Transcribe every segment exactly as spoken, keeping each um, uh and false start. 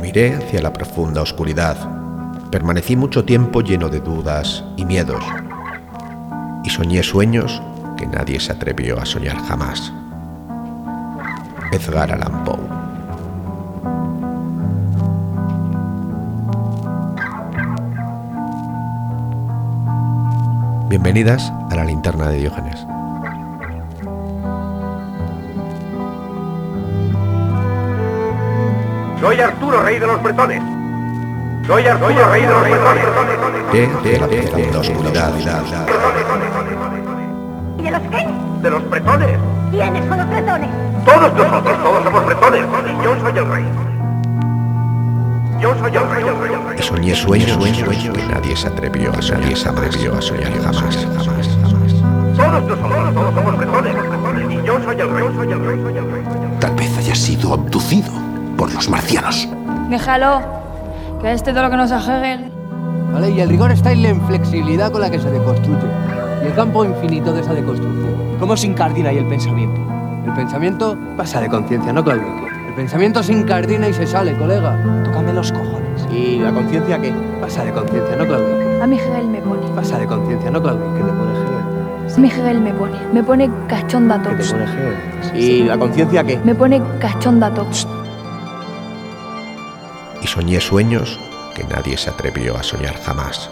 Miré hacia la profunda oscuridad. Permanecí mucho tiempo lleno de dudas y miedos. Y soñé sueños que nadie se atrevió a soñar jamás. Edgar Allan Poe. Bienvenidas a la linterna de Diógenes. Soy Arturo, rey de los bretones. Soy Arturo, rey de los bretones. De, de la profunda oscuridad. ¿Y de los qué? De los bretones. ¿Quiénes son los bretones? Todos nosotros, todos somos bretones. Y yo soy el rey. Yo soy el rey, el rey, el rey. Y soñé sueños, sueños que nadie se atrevió a soñar, nadie se atrevió a soñar jamás, jamás, jamás. Todos nosotros, todos somos bretones. Y yo soy el rey, soy el rey, soy el rey. Tal vez haya sido abducido por los marcianos. Déjalo, que este todo lo que nos a Hegel. Vale, y el rigor está en la inflexibilidad con la que se deconstruye y el campo infinito de esa deconstrucción. ¿Cómo se incardina ahí el pensamiento? El pensamiento pasa de conciencia, no claudique. El pensamiento se incardina y se sale, colega. Tócame los cojones. ¿Y la conciencia qué? Pasa de conciencia, no claudique. A mí Hegel me pone. Pasa de conciencia, no claudique. ¿Qué te pone Hegel? A mí Hegel me pone. Me pone cachonda ¿Qué te tox. pone Hegel? ¿Y la conciencia qué? Me pone cachonda tox. Y soñé sueños que nadie se atrevió a soñar jamás.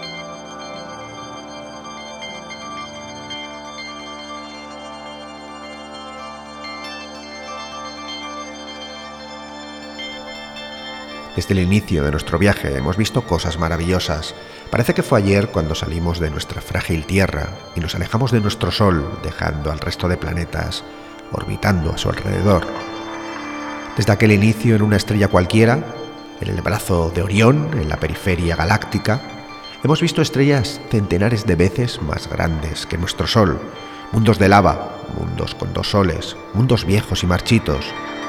Desde el inicio de nuestro viaje hemos visto cosas maravillosas. Parece que fue ayer cuando salimos de nuestra frágil Tierra y nos alejamos de nuestro Sol, dejando al resto de planetas orbitando a su alrededor. Desde aquel inicio en una estrella cualquiera, en el brazo de Orión, en la periferia galáctica, hemos visto estrellas centenares de veces más grandes que nuestro Sol, mundos de lava, mundos con dos soles, mundos viejos y marchitos,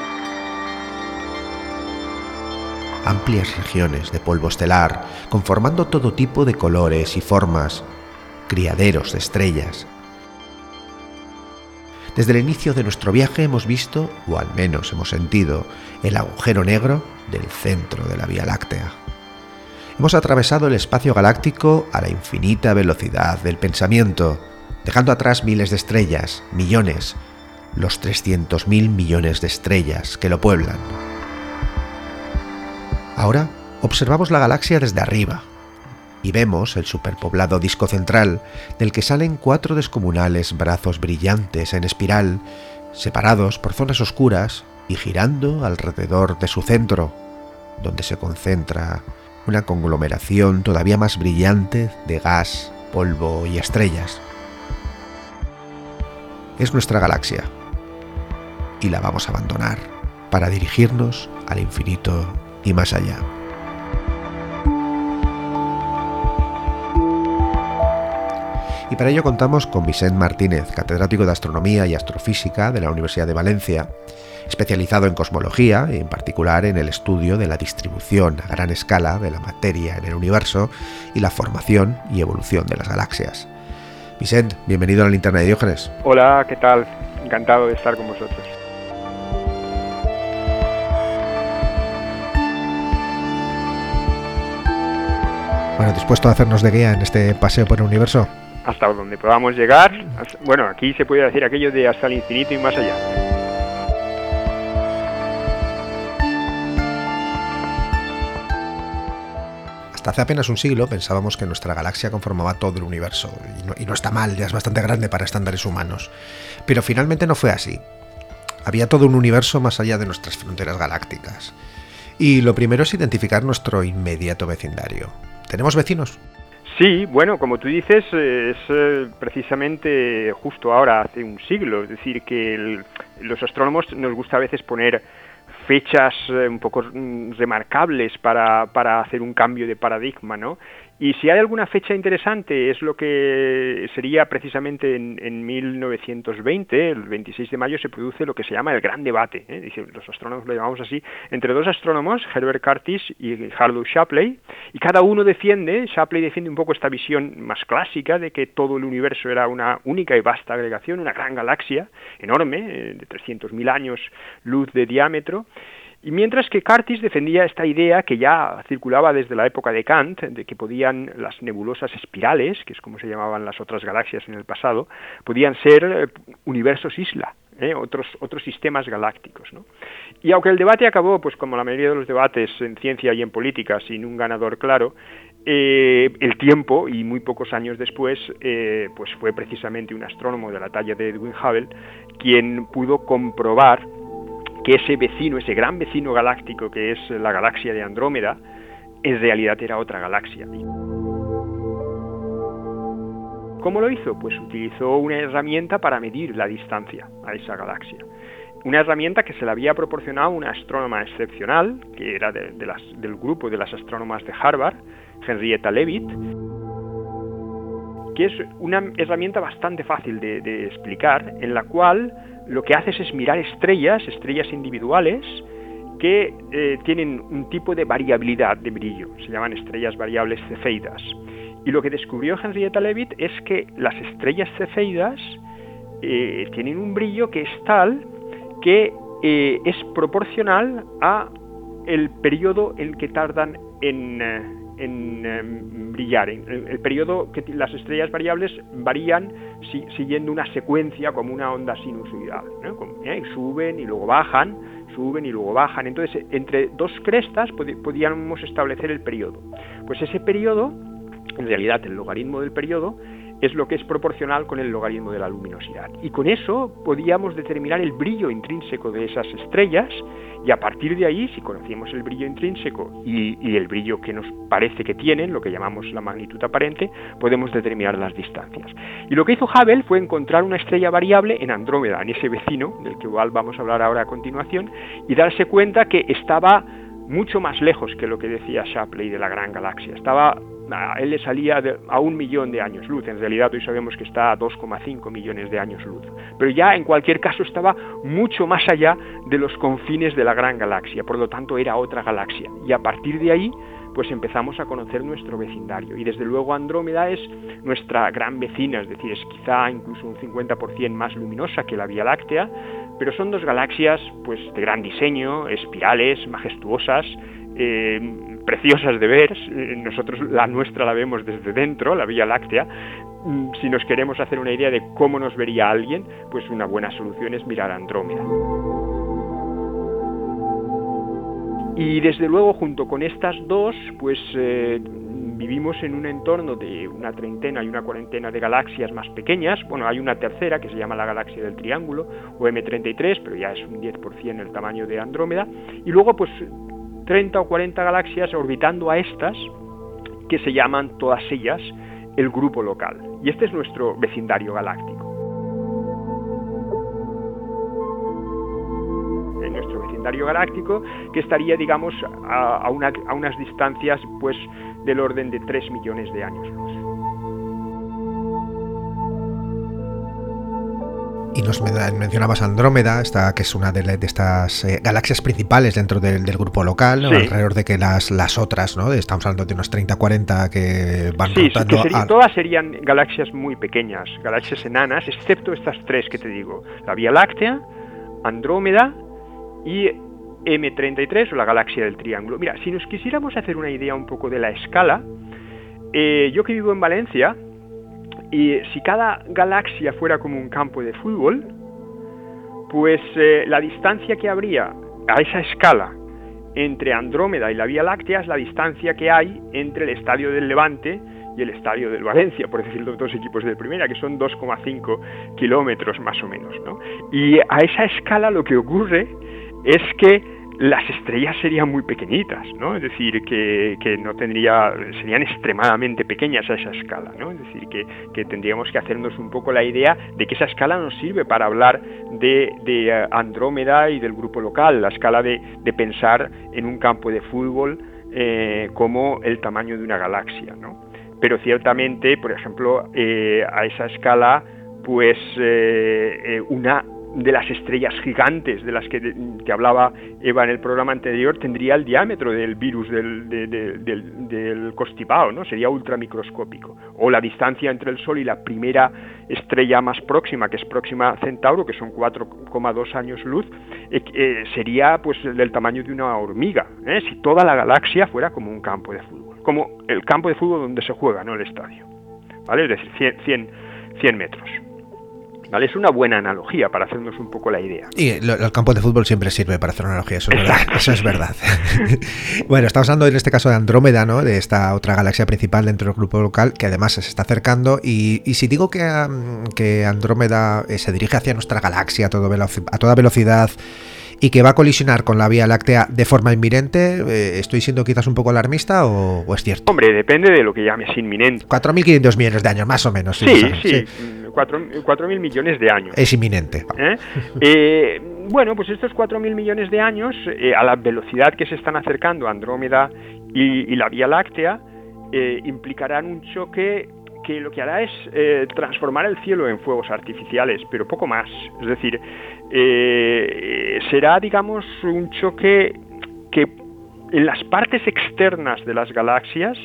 amplias regiones de polvo estelar, conformando todo tipo de colores y formas, criaderos de estrellas. Desde el inicio de nuestro viaje hemos visto, o al menos hemos sentido, el agujero negro del centro de la Vía Láctea. Hemos atravesado el espacio galáctico a la infinita velocidad del pensamiento, dejando atrás miles de estrellas, millones, los trescientos mil millones de estrellas que lo pueblan. Ahora observamos la galaxia desde arriba y vemos el superpoblado disco central del que salen cuatro descomunales brazos brillantes en espiral, separados por zonas oscuras y girando alrededor de su centro, donde se concentra una conglomeración todavía más brillante de gas, polvo y estrellas. Es nuestra galaxia y la vamos a abandonar para dirigirnos al infinito y más allá. Y para ello contamos con Vicent Martínez, catedrático de Astronomía y Astrofísica de la Universidad de Valencia, especializado en cosmología y en particular en el estudio de la distribución a gran escala de la materia en el universo y la formación y evolución de las galaxias. Vicent, bienvenido a la linterna de Diógenes. Hola, ¿qué tal? Encantado de estar con vosotros. Bueno, ¿dispuesto a hacernos de guía en este paseo por el universo? Hasta donde podamos llegar. Hasta, bueno, aquí se puede decir aquello de hasta el infinito y más allá. Hasta hace apenas un siglo pensábamos que nuestra galaxia conformaba todo el universo, y no, y no está mal, ya es bastante grande para estándares humanos. Pero finalmente no fue así. Había todo un universo más allá de nuestras fronteras galácticas. Y lo primero es identificar nuestro inmediato vecindario. ¿Tenemos vecinos? Sí, bueno, como tú dices, es eh, precisamente justo ahora, hace un siglo. Es decir, que el, los astrónomos nos gusta a veces poner fechas eh, un poco mm, remarcables para, para hacer un cambio de paradigma, ¿no? Y si hay alguna fecha interesante, es lo que sería precisamente en, en mil novecientos veinte, el veintiséis de mayo, se produce lo que se llama el Gran Debate, ¿eh? Dice, los astrónomos lo llamamos así, entre dos astrónomos, Herbert Curtis y Harlow Shapley, y cada uno defiende, Shapley defiende un poco esta visión más clásica de que todo el universo era una única y vasta agregación, una gran galaxia enorme, eh, de trescientos mil años luz de diámetro, Y mientras que Curtis defendía esta idea que ya circulaba desde la época de Kant, de que podían las nebulosas espirales, que es como se llamaban las otras galaxias en el pasado, podían ser eh, universos isla, eh, otros, otros sistemas galácticos, ¿no? Y aunque el debate acabó, pues como la mayoría de los debates en ciencia y en política, sin un ganador claro, eh, el tiempo, y muy pocos años después, eh, pues fue precisamente un astrónomo de la talla de Edwin Hubble quien pudo comprobar que ese vecino, ese gran vecino galáctico que es la galaxia de Andrómeda, en realidad era otra galaxia. ¿Cómo lo hizo? Pues utilizó una herramienta para medir la distancia a esa galaxia. Una herramienta que se le había proporcionado una astrónoma excepcional, que era de, de las, del grupo de las astrónomas de Harvard, Henrietta Leavitt, que es una herramienta bastante fácil de, de explicar, en la cual lo que haces es mirar estrellas, estrellas individuales, que eh, tienen un tipo de variabilidad de brillo, se llaman estrellas variables cefeidas. Y lo que descubrió Henrietta Leavitt es que las estrellas cefeidas eh, tienen un brillo que es tal que eh, es proporcional a el periodo en que tardan en... Eh, en eh, brillar. El, el periodo que las estrellas variables varían si, siguiendo una secuencia como una onda sinusoidal, ¿no? Como, ¿eh? Suben y luego bajan, suben y luego bajan. Entonces, entre dos crestas pod podíamos establecer el periodo. Pues ese periodo, en realidad el logaritmo del periodo, es lo que es proporcional con el logaritmo de la luminosidad. Y con eso podíamos determinar el brillo intrínseco de esas estrellas, y a partir de ahí, si conocíamos el brillo intrínseco y, y el brillo que nos parece que tienen, lo que llamamos la magnitud aparente, podemos determinar las distancias. Y lo que hizo Hubble fue encontrar una estrella variable en Andrómeda, en ese vecino, del que igual vamos a hablar ahora a continuación, y darse cuenta que estaba mucho más lejos que lo que decía Shapley de la gran galaxia. Estaba... A él le salía de, a un millón de años luz. En realidad hoy sabemos que está a dos coma cinco millones de años luz. Pero ya en cualquier caso estaba mucho más allá de los confines de la gran galaxia. Por lo tanto era otra galaxia. Y a partir de ahí pues empezamos a conocer nuestro vecindario. Y desde luego Andrómeda es nuestra gran vecina, es decir, es quizá incluso un cincuenta por ciento más luminosa que la Vía Láctea, pero son dos galaxias pues de gran diseño, espirales, majestuosas, eh, preciosas de ver. Nosotros la nuestra la vemos desde dentro, la Vía Láctea. Si nos queremos hacer una idea de cómo nos vería alguien, pues una buena solución es mirar a Andrómeda. Y desde luego junto con estas dos, pues eh, vivimos en un entorno de una treintena y una cuarentena de galaxias más pequeñas. Bueno, hay una tercera que se llama la galaxia del Triángulo, o M treinta y tres, pero ya es un diez por ciento el tamaño de Andrómeda. Y luego pues treinta o cuarenta galaxias orbitando a estas, que se llaman todas ellas el grupo local. Y este es nuestro vecindario galáctico. En nuestro vecindario galáctico, que estaría, digamos, a, a, una, a unas distancias pues del orden de tres millones de años luz. Y nos mencionabas Andrómeda, esta, que es una de, de estas eh, galaxias principales dentro del, del grupo local, ¿no? Sí. Alrededor de que las, las otras, ¿no? Estamos hablando de unos treinta a cuarenta que van sí, rotando. Sí, sería, a... todas serían galaxias muy pequeñas, galaxias enanas, excepto estas tres que te digo, la Vía Láctea, Andrómeda y M treinta y tres, o la galaxia del Triángulo. Mira, si nos quisiéramos hacer una idea un poco de la escala, eh, yo que vivo en Valencia, y si cada galaxia fuera como un campo de fútbol, pues eh, la distancia que habría a esa escala entre Andrómeda y la Vía Láctea es la distancia que hay entre el Estadio del Levante y el Estadio del Valencia, por decirlo, dos equipos de primera, que son dos coma cinco kilómetros más o menos, ¿no? Y a esa escala lo que ocurre es que las estrellas serían muy pequeñitas, ¿no? Es decir, que, que no tendría, serían extremadamente pequeñas a esa escala, ¿no? Es decir, que, que tendríamos que hacernos un poco la idea de que esa escala nos sirve para hablar de, de Andrómeda y del grupo local, la escala de, de pensar en un campo de fútbol eh, como el tamaño de una galaxia, ¿no? Pero ciertamente, por ejemplo, eh, a esa escala, pues eh, eh, una de las estrellas gigantes de las que, que hablaba Eva en el programa anterior tendría el diámetro del virus del, de, de, del, del constipado, ¿no? Sería ultramicroscópico. O la distancia entre el Sol y la primera estrella más próxima, que es Próxima Centauro, que son cuatro coma dos años luz, eh, eh, sería pues del tamaño de una hormiga, ¿eh? Si toda la galaxia fuera como un campo de fútbol, como el campo de fútbol donde se juega, no el estadio, ¿vale? Es decir, cien metros. ¿Vale? Es una buena analogía para hacernos un poco la idea. Y lo, el campo de fútbol siempre sirve para hacer una analogía, eso es verdad. Eso es verdad. Bueno, estamos hablando en este caso de Andrómeda, ¿no? De esta otra galaxia principal dentro del grupo local, que además se está acercando. Y, y si digo que, um, que Andrómeda eh, se dirige hacia nuestra galaxia a, todo veloci- a toda velocidad y que va a colisionar con la Vía Láctea de forma inminente, eh, ¿estoy siendo quizás un poco alarmista o, o es cierto? Hombre, depende de lo que llames inminente. cuatro mil quinientos millones de años, más o menos. Sí, sí, sí. sí. cuatro mil millones de años. Es inminente. ¿Eh? Eh, bueno, pues estos cuatro mil millones de años, eh, a la velocidad que se están acercando Andrómeda y, y la Vía Láctea, eh, implicarán un choque que lo que hará es eh, transformar el cielo en fuegos artificiales, pero poco más. Es decir, eh, será, digamos, un choque que en las partes externas de las galaxias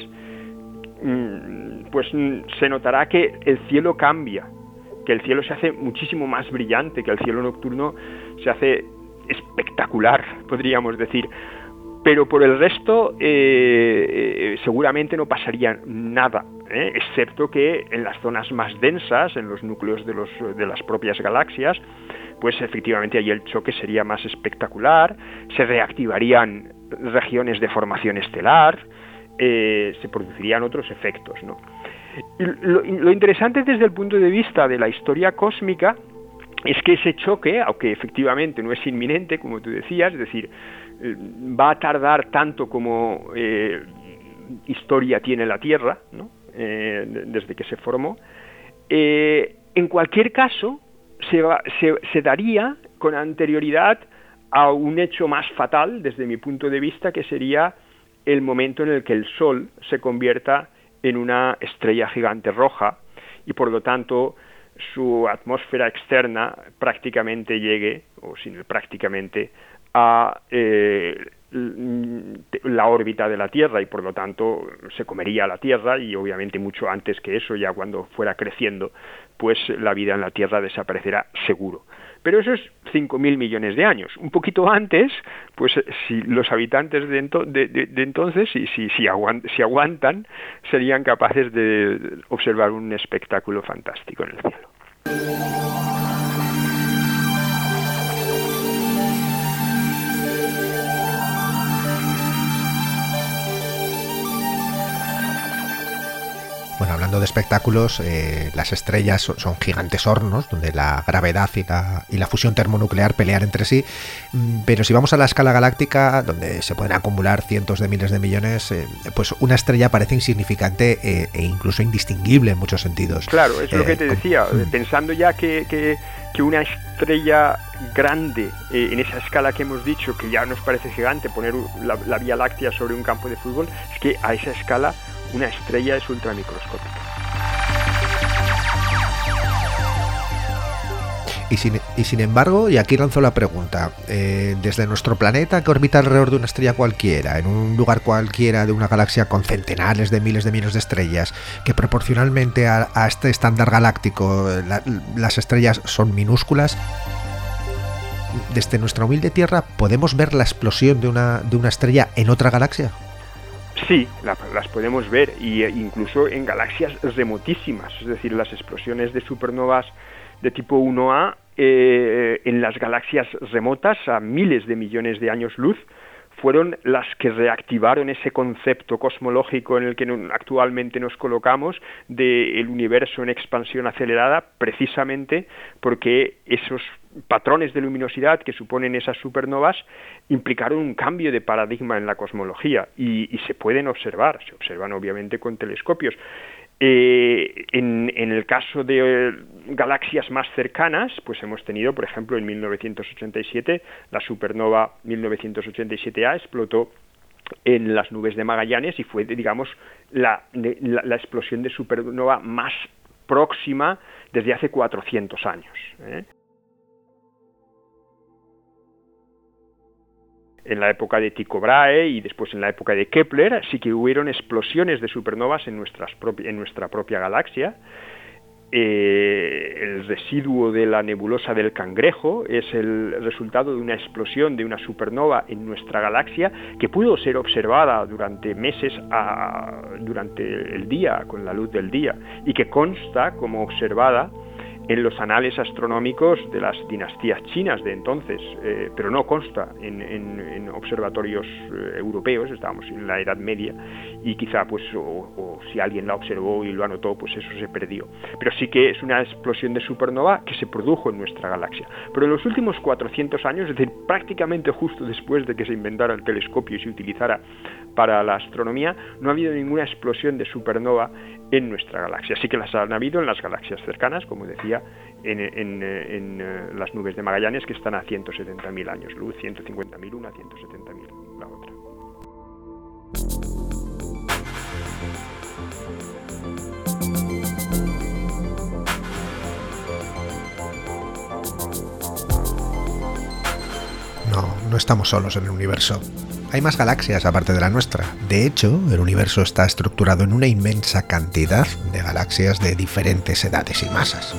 mmm, pues se notará que el cielo cambia, que el cielo se hace muchísimo más brillante, que el cielo nocturno se hace espectacular, podríamos decir. Pero por el resto eh, eh, seguramente no pasaría nada, ¿eh? Excepto que en las zonas más densas, en los núcleos de, los, de las propias galaxias, pues efectivamente ahí el choque sería más espectacular, se reactivarían regiones de formación estelar, eh, se producirían otros efectos, ¿no? Y lo, lo interesante desde el punto de vista de la historia cósmica es que ese choque, aunque efectivamente no es inminente, como tú decías, es decir, va a tardar tanto como eh, historia tiene la Tierra, ¿no? eh, desde que se formó, eh, en cualquier caso se, va, se, se daría con anterioridad a un hecho más fatal, desde mi punto de vista, que sería el momento en el que el Sol se convierta en una estrella gigante roja y por lo tanto su atmósfera externa prácticamente llegue, o sin prácticamente, a eh, la órbita de la Tierra y por lo tanto se comería a la Tierra y obviamente mucho antes que eso, ya cuando fuera creciendo, pues la vida en la Tierra desaparecerá seguro. Pero eso es cinco mil millones de años. Un poquito antes, pues si los habitantes de, ento- de, de, de entonces, si, si, si, aguant- si aguantan, serían capaces de observar un espectáculo fantástico en el cielo. Bueno, hablando de espectáculos, eh, las estrellas son, son gigantes hornos donde la gravedad y la, y la fusión termonuclear pelean entre sí, pero si vamos a la escala galáctica, donde se pueden acumular cientos de miles de millones, eh, pues una estrella parece insignificante eh, e incluso indistinguible en muchos sentidos. Claro, es eh, lo que te decía, con... pensando ya que, que, que una estrella grande, eh, en esa escala que hemos dicho, que ya nos parece gigante, poner la, la Vía Láctea sobre un campo de fútbol, es que a esa escala una estrella es ultramicroscópica. Y sin, y sin embargo, y aquí lanzo la pregunta, eh, desde nuestro planeta que orbita alrededor de una estrella cualquiera, en un lugar cualquiera de una galaxia con centenares de miles de millones de estrellas, que proporcionalmente a, a este estándar galáctico la, las estrellas son minúsculas, desde nuestra humilde Tierra, ¿podemos ver la explosión de una, de una estrella en otra galaxia? Sí, la, las podemos ver, y incluso en galaxias remotísimas, es decir, las explosiones de supernovas de tipo uno A eh, en las galaxias remotas a miles de millones de años luz fueron las que reactivaron ese concepto cosmológico en el que actualmente nos colocamos del universo en expansión acelerada, precisamente porque esos patrones de luminosidad que suponen esas supernovas implicaron un cambio de paradigma en la cosmología y, y se pueden observar, se observan obviamente con telescopios. Eh, en, en el caso de eh, galaxias más cercanas, pues hemos tenido, por ejemplo, en mil novecientos ochenta y siete, la supernova mil novecientos ochenta y siete A explotó en las nubes de Magallanes y fue, digamos, la, la, la explosión de supernova más próxima desde hace cuatrocientos años, ¿eh? en la época de Tycho Brahe y después en la época de Kepler, sí que hubieron explosiones de supernovas en, nuestras propi- en nuestra propia galaxia. Eh, el residuo de la nebulosa del Cangrejo es el resultado de una explosión de una supernova en nuestra galaxia que pudo ser observada durante meses a, durante el día, con la luz del día, y que consta como observada en los anales astronómicos de las dinastías chinas de entonces, eh, pero no consta en, en, en observatorios eh, europeos. Estábamos en la Edad Media y quizá pues o, o si alguien la observó y lo anotó, pues eso se perdió. Pero sí que es una explosión de supernova que se produjo en nuestra galaxia. Pero en los últimos cuatrocientos años, es decir, prácticamente justo después de que se inventara el telescopio y se utilizara para la astronomía, no ha habido ninguna explosión de supernova en nuestra galaxia. Sí que las han habido en las galaxias cercanas, como decía, en, en, en, en las nubes de Magallanes, que están a ciento setenta mil años luz, ciento cincuenta mil una, ciento setenta mil la otra. No, no estamos solos en el universo. Hay más galaxias aparte de la nuestra. De hecho, el universo está estructurado en una inmensa cantidad de galaxias de diferentes edades y masas.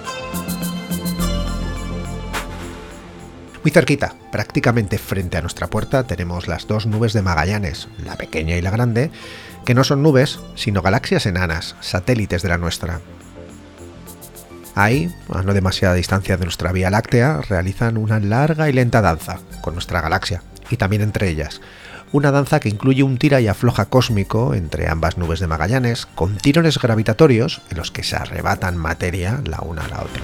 Muy cerquita, prácticamente frente a nuestra puerta, tenemos las dos nubes de Magallanes, la pequeña y la grande, que no son nubes, sino galaxias enanas, satélites de la nuestra. Ahí, a no demasiada distancia de nuestra Vía Láctea, realizan una larga y lenta danza con nuestra galaxia, y también entre ellas. Una danza que incluye un tira y afloja cósmico entre ambas nubes de Magallanes, con tirones gravitatorios en los que se arrebatan materia la una a la otra.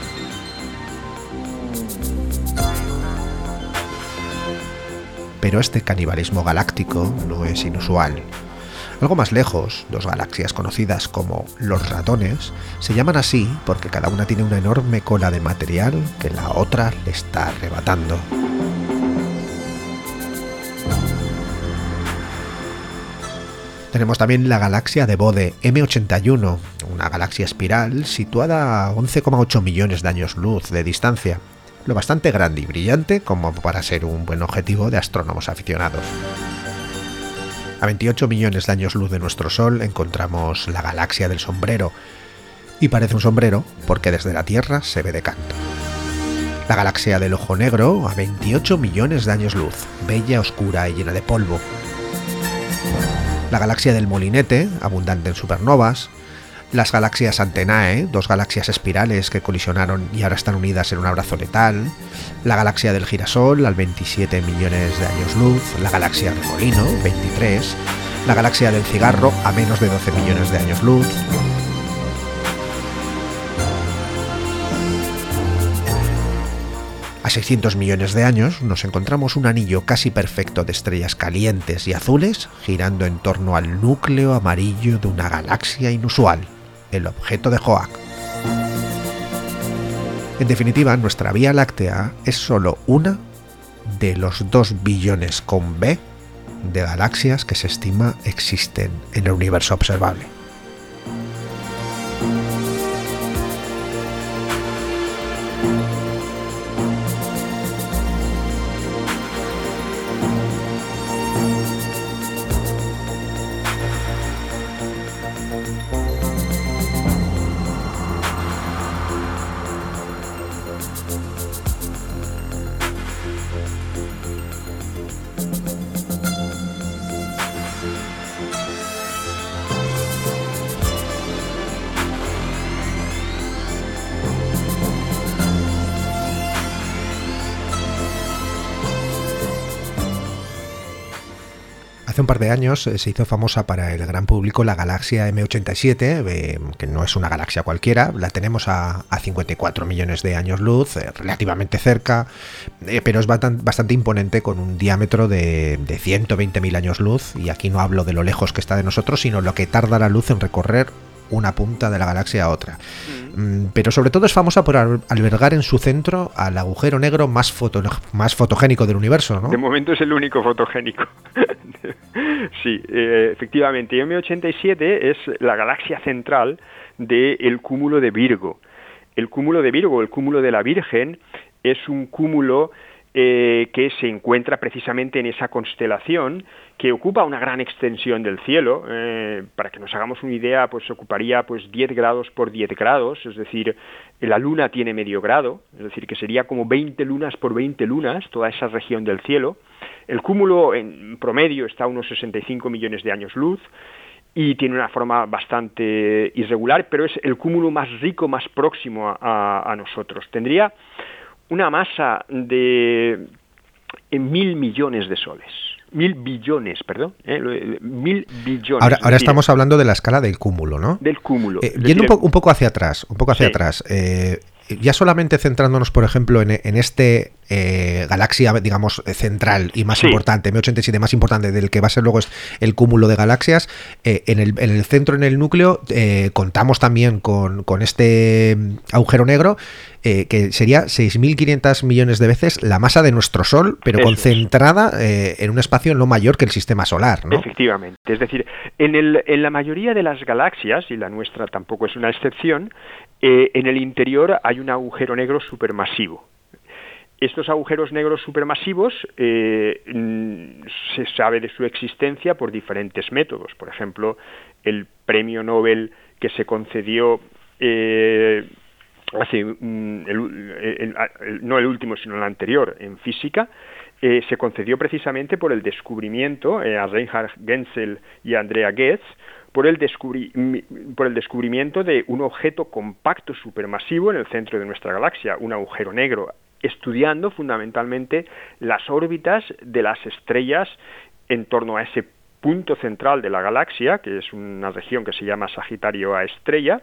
Pero este canibalismo galáctico no es inusual. Algo más lejos, dos galaxias conocidas como los ratones se llaman así porque cada una tiene una enorme cola de material que la otra le está arrebatando. Tenemos también la galaxia de Bode eme ochenta y uno, una galaxia espiral situada a once coma ocho millones de años luz de distancia, lo bastante grande y brillante como para ser un buen objetivo de astrónomos aficionados. A veintiocho millones de años luz de nuestro Sol encontramos la galaxia del sombrero, y parece un sombrero porque desde la Tierra se ve de canto. La galaxia del ojo negro a veintiocho millones de años luz, bella, oscura y llena de polvo. La galaxia del molinete, abundante en supernovas. Las galaxias Antenae, dos galaxias espirales que colisionaron y ahora están unidas en un abrazo letal. La galaxia del girasol, al veintisiete millones de años luz. La galaxia Remolino, veintitrés. La galaxia del cigarro, a menos de doce millones de años luz. A seiscientos millones de años nos encontramos un anillo casi perfecto de estrellas calientes y azules girando en torno al núcleo amarillo de una galaxia inusual, el objeto de Oort. En definitiva, nuestra Vía Láctea es solo una de los dos billones con B de galaxias que se estima existen en el universo observable. Hace un par de años eh, se hizo famosa para el gran público la galaxia eme ochenta y siete, eh, que no es una galaxia cualquiera. La tenemos a, a cincuenta y cuatro millones de años luz, eh, relativamente cerca, eh, pero es bastante, bastante imponente, con un diámetro de, de ciento veinte mil años luz, y aquí no hablo de lo lejos que está de nosotros, sino lo que tarda la luz en recorrer una punta de la galaxia a otra. Mm. Pero sobre todo es famosa por albergar en su centro al agujero negro más, foto, más fotogénico del universo, ¿no? De momento es el único fotogénico. Sí, eh, efectivamente, eme ochenta y siete es la galaxia central del cúmulo de Virgo. El cúmulo de Virgo, el cúmulo de la Virgen, es un cúmulo eh, que se encuentra precisamente en esa constelación, que ocupa una gran extensión del cielo. Eh, para que nos hagamos una idea, pues ocuparía pues diez grados por diez grados, es decir, la luna tiene medio grado, es decir, que sería como veinte lunas por veinte lunas, toda esa región del cielo. El cúmulo en promedio está a unos sesenta y cinco millones de años luz, y tiene una forma bastante irregular, pero es el cúmulo más rico, más próximo a, a, a nosotros. Tendría una masa de mil millones de soles. Mil billones, perdón, ¿eh? mil billones. Ahora, ahora decir, estamos hablando de la escala del cúmulo, ¿no? Del cúmulo. Eh, yendo un, po un poco hacia atrás, un poco hacia sí. atrás. Eh, ya solamente centrándonos, por ejemplo, en, en este eh, galaxia, digamos, central y más sí. importante, M ochenta y siete más importante, del que va a ser luego es el cúmulo de galaxias, eh, en, el, en el centro, en el núcleo, eh, contamos también con, con este agujero negro, eh, que sería seis mil quinientos millones de veces la masa de nuestro Sol, pero Eso concentrada eh, en un espacio no mayor que el sistema solar, ¿no? Efectivamente. Es decir, en, el, en la mayoría de las galaxias, y la nuestra tampoco es una excepción, eh, en el interior hay un agujero negro supermasivo. Estos agujeros negros supermasivos eh, se sabe de su existencia por diferentes métodos. Por ejemplo, el premio Nobel que se concedió eh, hace mm, el, el, el, no el último sino el anterior en física, eh, se concedió precisamente por el descubrimiento eh, a Reinhard Genzel y a Andrea Ghez por el, descubri por el descubrimiento de un objeto compacto supermasivo en el centro de nuestra galaxia, un agujero negro, estudiando fundamentalmente las órbitas de las estrellas en torno a ese punto central de la galaxia, que es una región que se llama Sagitario A estrella,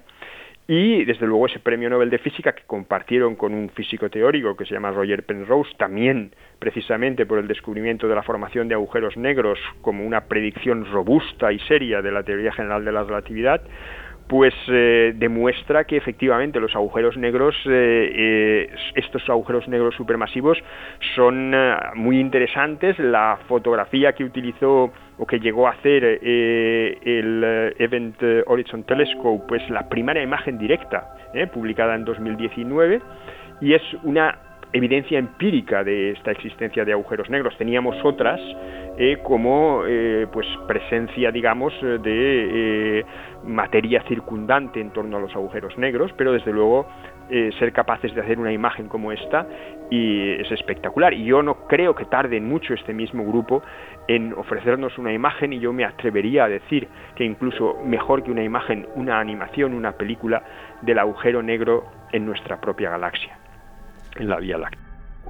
y desde luego ese premio Nobel de Física que compartieron con un físico teórico que se llama Roger Penrose, también precisamente por el descubrimiento de la formación de agujeros negros como una predicción robusta y seria de la teoría general de la relatividad, pues eh, demuestra que efectivamente los agujeros negros, eh, eh, estos agujeros negros supermasivos son eh, muy interesantes. La fotografía que utilizó o que llegó a hacer eh, el Event Horizon Telescope, pues la primera imagen directa, eh, publicada en dos mil diecinueve, y es una evidencia empírica de esta existencia de agujeros negros. Teníamos otras eh, como eh, pues presencia, digamos, de eh, materia circundante en torno a los agujeros negros, pero desde luego eh, ser capaces de hacer una imagen como esta y es espectacular. Y yo no creo que tarde mucho este mismo grupo en ofrecernos una imagen, y yo me atrevería a decir que incluso mejor que una imagen, una animación, una película del agujero negro en nuestra propia galaxia, en la Vía Láctea.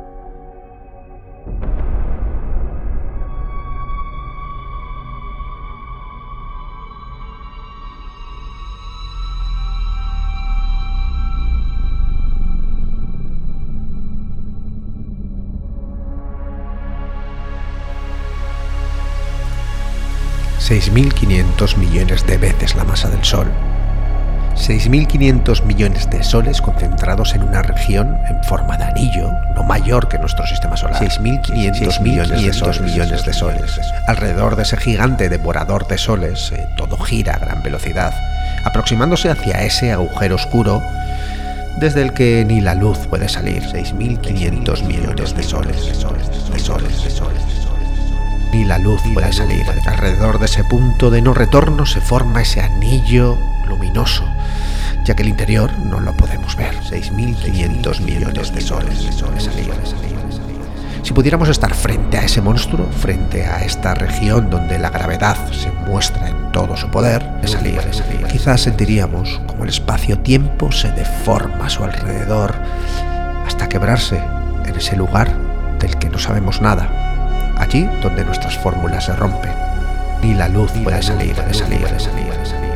seis mil quinientos millones de veces la masa del Sol. seis mil quinientos millones de soles concentrados en una región en forma de anillo, no mayor que nuestro sistema solar. seis mil quinientos millones de soles, millones de soles. Alrededor de ese gigante devorador de soles, eh, todo gira a gran velocidad, aproximándose hacia ese agujero oscuro desde el que ni la luz puede salir. seis mil quinientos millones de soles, de soles, de soles, de soles. Ni la luz puede salir. Alrededor de ese punto de no retorno se forma ese anillo luminoso, ya que el interior no lo podemos ver. seis mil quinientos millones de soles, de soles, salir, de salir, de salir. Si pudiéramos estar frente a ese monstruo, frente a esta región donde la gravedad se muestra en todo su poder, de salir, de salir, quizás sentiríamos como el espacio-tiempo se deforma a su alrededor hasta quebrarse en ese lugar del que no sabemos nada. Allí donde nuestras fórmulas se rompen y la luz puede salir, de salir, de salir, de salir.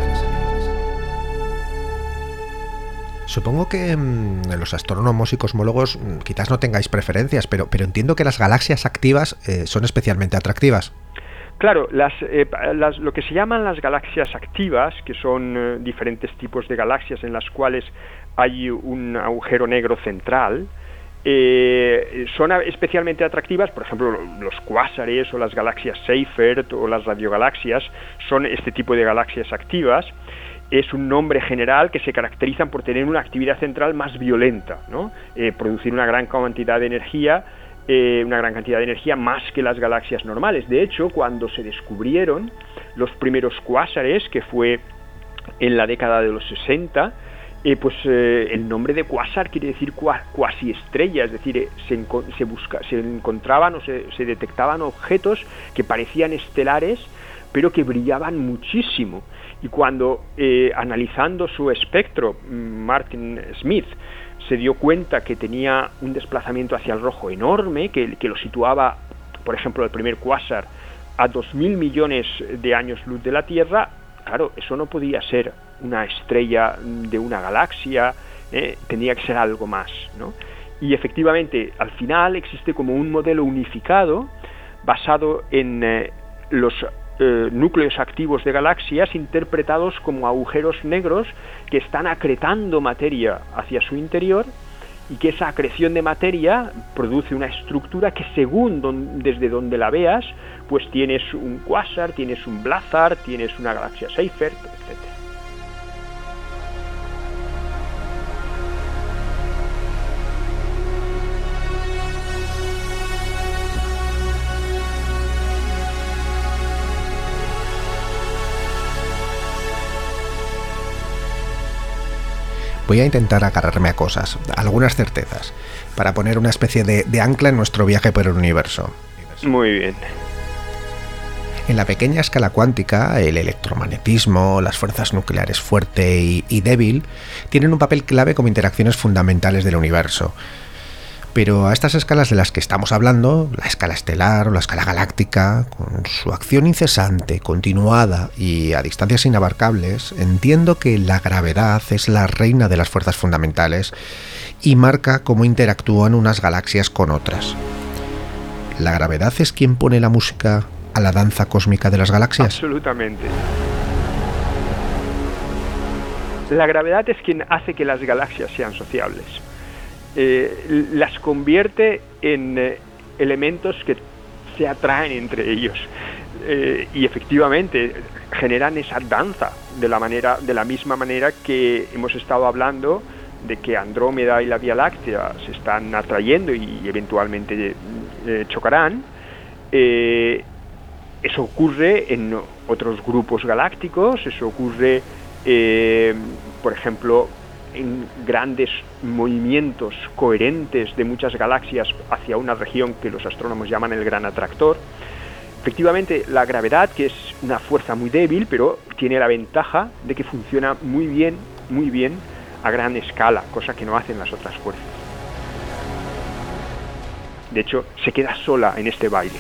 Supongo que mmm, los astrónomos y cosmólogos mmm, quizás no tengáis preferencias, pero, pero entiendo que las galaxias activas eh, son especialmente atractivas. Claro, las, eh, las, lo que se llaman las galaxias activas, que son eh, diferentes tipos de galaxias en las cuales hay un agujero negro central, Eh, son especialmente atractivas. Por ejemplo, los cuásares o las galaxias Seyfert o las radiogalaxias son este tipo de galaxias activas. Es un nombre general que se caracterizan por tener una actividad central más violenta, ¿no? Eh, producir una gran cantidad de energía eh, una gran cantidad de energía, más que las galaxias normales. De hecho, cuando se descubrieron los primeros cuásares, que fue en la década de los sesenta, eh, pues eh, el nombre de cuásar quiere decir cua, cuasi estrella, es decir, eh, se, se, busca, se encontraban o se, se detectaban objetos que parecían estelares, pero que brillaban muchísimo. Y cuando, eh, analizando su espectro, Martin Smith se dio cuenta que tenía un desplazamiento hacia el rojo enorme, que, que lo situaba, por ejemplo, el primer cuásar a dos mil millones de años luz de la Tierra, claro, eso no podía ser una estrella de una galaxia, eh, tendría que ser algo más, ¿no? Y efectivamente, al final existe como un modelo unificado basado en eh, los eh, núcleos activos de galaxias interpretados como agujeros negros que están acretando materia hacia su interior, y que esa acreción de materia produce una estructura que, según don, desde donde la veas, pues tienes un cuásar, tienes un blazar, tienes una galaxia Seyfert, etcétera. Voy a intentar agarrarme a cosas, a algunas certezas, para poner una especie de, de ancla en nuestro viaje por el universo. Muy bien. En la pequeña escala cuántica, el electromagnetismo, las fuerzas nucleares fuerte y, y débil tienen un papel clave como interacciones fundamentales del universo. Pero a estas escalas de las que estamos hablando, la escala estelar o la escala galáctica, con su acción incesante, continuada y a distancias inabarcables, entiendo que la gravedad es la reina de las fuerzas fundamentales y marca cómo interactúan unas galaxias con otras. ¿La gravedad es quien pone la música a la danza cósmica de las galaxias? Absolutamente. La gravedad es quien hace que las galaxias sean sociables. Eh, las convierte en eh, elementos que se atraen entre ellos, eh, y efectivamente generan esa danza de la manera, de la misma manera que hemos estado hablando de que Andrómeda y la Vía Láctea se están atrayendo y eventualmente eh, chocarán. Eh, eso ocurre en otros grupos galácticos, eso ocurre, eh, por ejemplo, en grandes movimientos coherentes de muchas galaxias hacia una región que los astrónomos llaman el gran atractor. Efectivamente, la gravedad, que es una fuerza muy débil, pero tiene la ventaja de que funciona muy bien, muy bien a gran escala, cosa que no hacen las otras fuerzas. De hecho, se queda sola en este baile.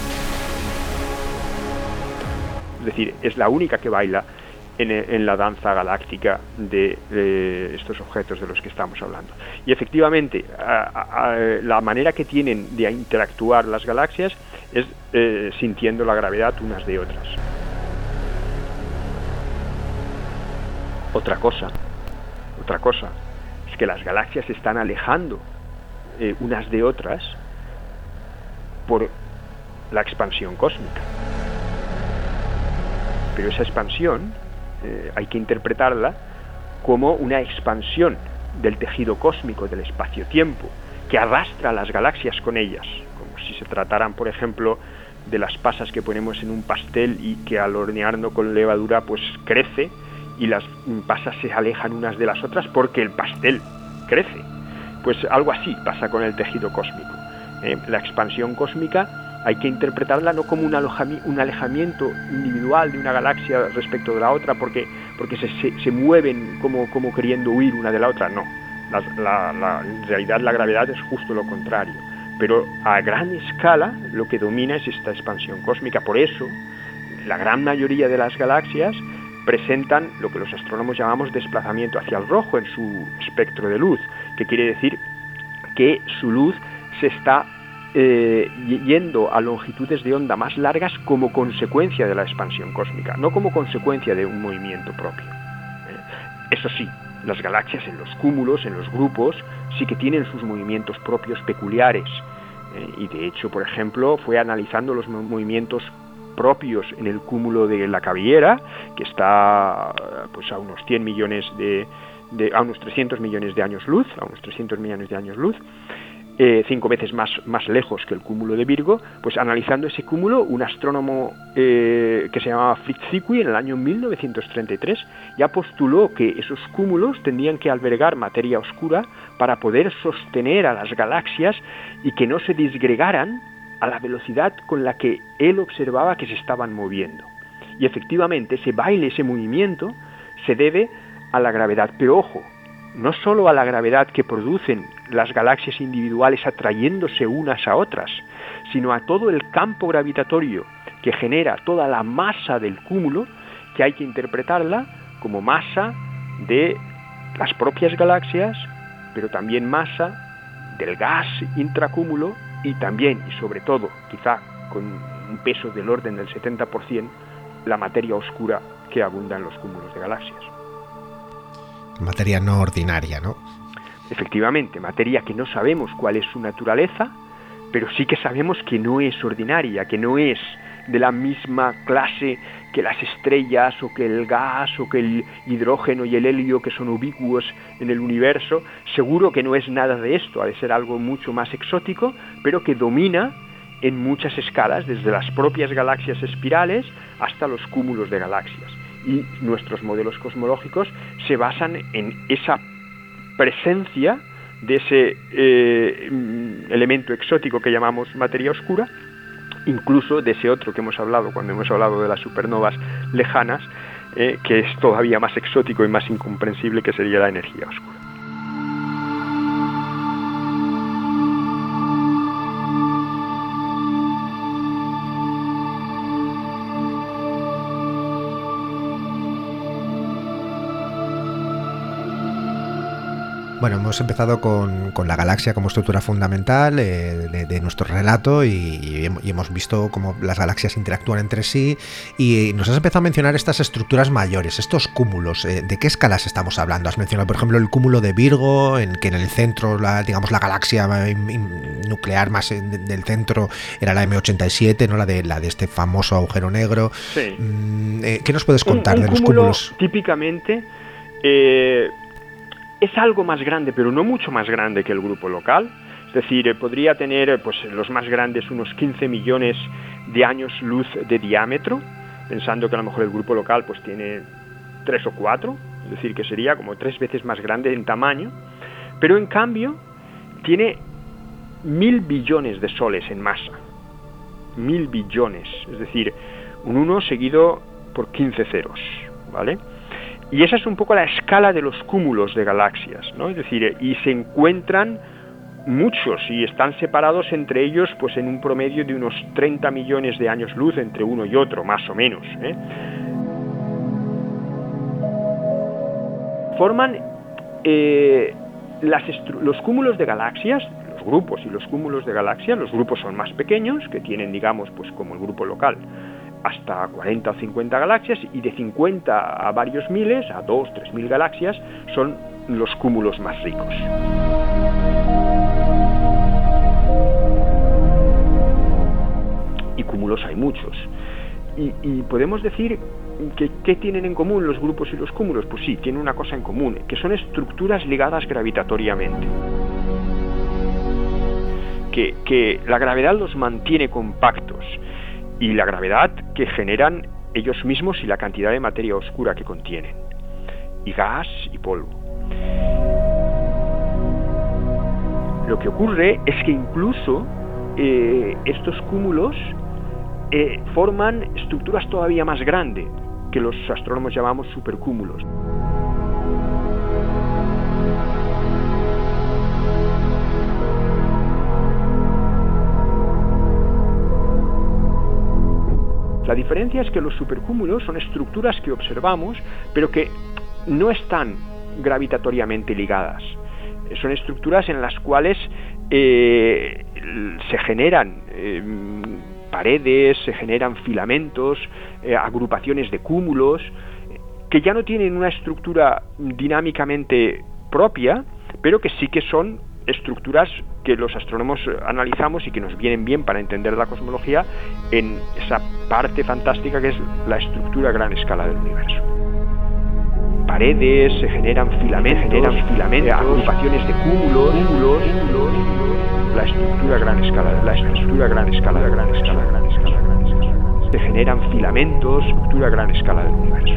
Es decir, es la única que baila En, en la danza galáctica de, de estos objetos de los que estamos hablando. Y efectivamente, a, a, a, la manera que tienen de interactuar las galaxias es eh, sintiendo la gravedad unas de otras. Otra cosa, otra cosa, es que las galaxias se están alejando eh, unas de otras por la expansión cósmica. Pero esa expansión Eh, hay que interpretarla como una expansión del tejido cósmico del espacio-tiempo que arrastra a las galaxias con ellas, como si se trataran, por ejemplo, de las pasas que ponemos en un pastel y que al hornearlo con levadura pues crece, y las pasas se alejan unas de las otras porque el pastel crece. Pues algo así pasa con el tejido cósmico. Eh, la expansión cósmica hay que interpretarla no como un, un alejamiento individual de una galaxia respecto de la otra, porque, porque se, se, se mueven como, como queriendo huir una de la otra. No, la, la, la, en realidad la gravedad es justo lo contrario. Pero a gran escala lo que domina es esta expansión cósmica. Por eso, la gran mayoría de las galaxias presentan lo que los astrónomos llamamos desplazamiento hacia el rojo en su espectro de luz, que quiere decir que su luz se está Eh, yendo a longitudes de onda más largas como consecuencia de la expansión cósmica, no como consecuencia de un movimiento propio. Eh, eso sí, las galaxias en los cúmulos, en los grupos, sí que tienen sus movimientos propios peculiares, eh, y de hecho, por ejemplo, fue analizando los movimientos propios en el cúmulo de la Cabellera, que está pues a unos cien millones de, de a unos trescientos millones de años luz, a unos trescientos millones de años luz. eh, cinco veces más, más lejos que el cúmulo de Virgo, pues analizando ese cúmulo, un astrónomo eh, que se llamaba Fritz Zwicky en el año mil novecientos treinta y tres ya postuló que esos cúmulos tendrían que albergar materia oscura para poder sostener a las galaxias y que no se disgregaran a la velocidad con la que él observaba que se estaban moviendo. Y efectivamente ese baile, ese movimiento se debe a la gravedad, pero ojo, no solo a la gravedad que producen las galaxias individuales atrayéndose unas a otras, sino a todo el campo gravitatorio que genera toda la masa del cúmulo, que hay que interpretarla como masa de las propias galaxias, pero también masa del gas intracúmulo y también, y sobre todo, quizá con un peso del orden del setenta por ciento, la materia oscura que abunda en los cúmulos de galaxias. Materia no ordinaria, ¿no? Efectivamente, materia que no sabemos cuál es su naturaleza, pero sí que sabemos que no es ordinaria, que no es de la misma clase que las estrellas o que el gas o que el hidrógeno y el helio, que son ubicuos en el universo. Seguro que no es nada de esto, ha de ser algo mucho más exótico, pero que domina en muchas escalas, desde las propias galaxias espirales hasta los cúmulos de galaxias. Y nuestros modelos cosmológicos se basan en esa presencia de ese eh, elemento exótico que llamamos materia oscura, incluso de ese otro que hemos hablado cuando hemos hablado de las supernovas lejanas, eh, que es todavía más exótico y más incomprensible, que sería la energía oscura. Bueno, hemos empezado con, con la galaxia como estructura fundamental eh, de, de nuestro relato y, y hemos visto cómo las galaxias interactúan entre sí, y nos has empezado a mencionar estas estructuras mayores, estos cúmulos. Eh, ¿De qué escalas estamos hablando? Has mencionado, por ejemplo, el cúmulo de Virgo, en que en el centro, la, digamos, la galaxia nuclear más del centro era la eme ochenta y siete, ¿no? La de, la de este famoso agujero negro. Sí. Mm, eh, ¿Qué nos puedes contar un, un de los cúmulo, cúmulos? Típicamente... Eh, es algo más grande, pero no mucho más grande que el grupo local. Es decir, eh, podría tener, pues, los más grandes unos quince millones de años luz de diámetro, pensando que a lo mejor el grupo local pues tiene tres o cuatro, es decir, que sería como tres veces más grande en tamaño, pero en cambio tiene mil billones de soles en masa. Mil billones, es decir, un uno seguido por quince ceros, ¿vale? Y esa es un poco la escala de los cúmulos de galaxias, ¿no? Es decir, y se encuentran muchos y están separados entre ellos pues en un promedio de unos treinta millones de años luz entre uno y otro, más o menos, ¿eh? Forman eh, las los cúmulos de galaxias, los grupos y los cúmulos de galaxias. Los grupos son más pequeños, que tienen, digamos, pues como el grupo local, hasta cuarenta o cincuenta galaxias, y de cincuenta a varios miles, a dos, tres mil galaxias, son los cúmulos más ricos. Y cúmulos hay muchos. Y, y podemos decir que ¿qué tienen en común los grupos y los cúmulos? Pues sí, tienen una cosa en común, que son estructuras ligadas gravitatoriamente. Que, que la gravedad los mantiene compactos, y la gravedad que generan ellos mismos y la cantidad de materia oscura que contienen, y gas y polvo. Lo que ocurre es que incluso eh, estos cúmulos eh, forman estructuras todavía más grandes, que los astrónomos llamamos supercúmulos. La diferencia es que los supercúmulos son estructuras que observamos, pero que no están gravitatoriamente ligadas. Son estructuras en las cuales eh, se generan eh, paredes, se generan filamentos, eh, agrupaciones de cúmulos, que ya no tienen una estructura dinámicamente propia, pero que sí que son estructuras que los astrónomos analizamos y que nos vienen bien para entender la cosmología en esa parte fantástica que es la estructura a gran escala del universo. Paredes, se generan filamentos, se generan filamentos, agrupaciones de cúmulos, cúmulos, cúmulos, cúmulos la estructura a gran escala, la estructura a gran escala, a gran escala, a gran escala, a gran escala. Se generan filamentos, estructura a gran escala del universo.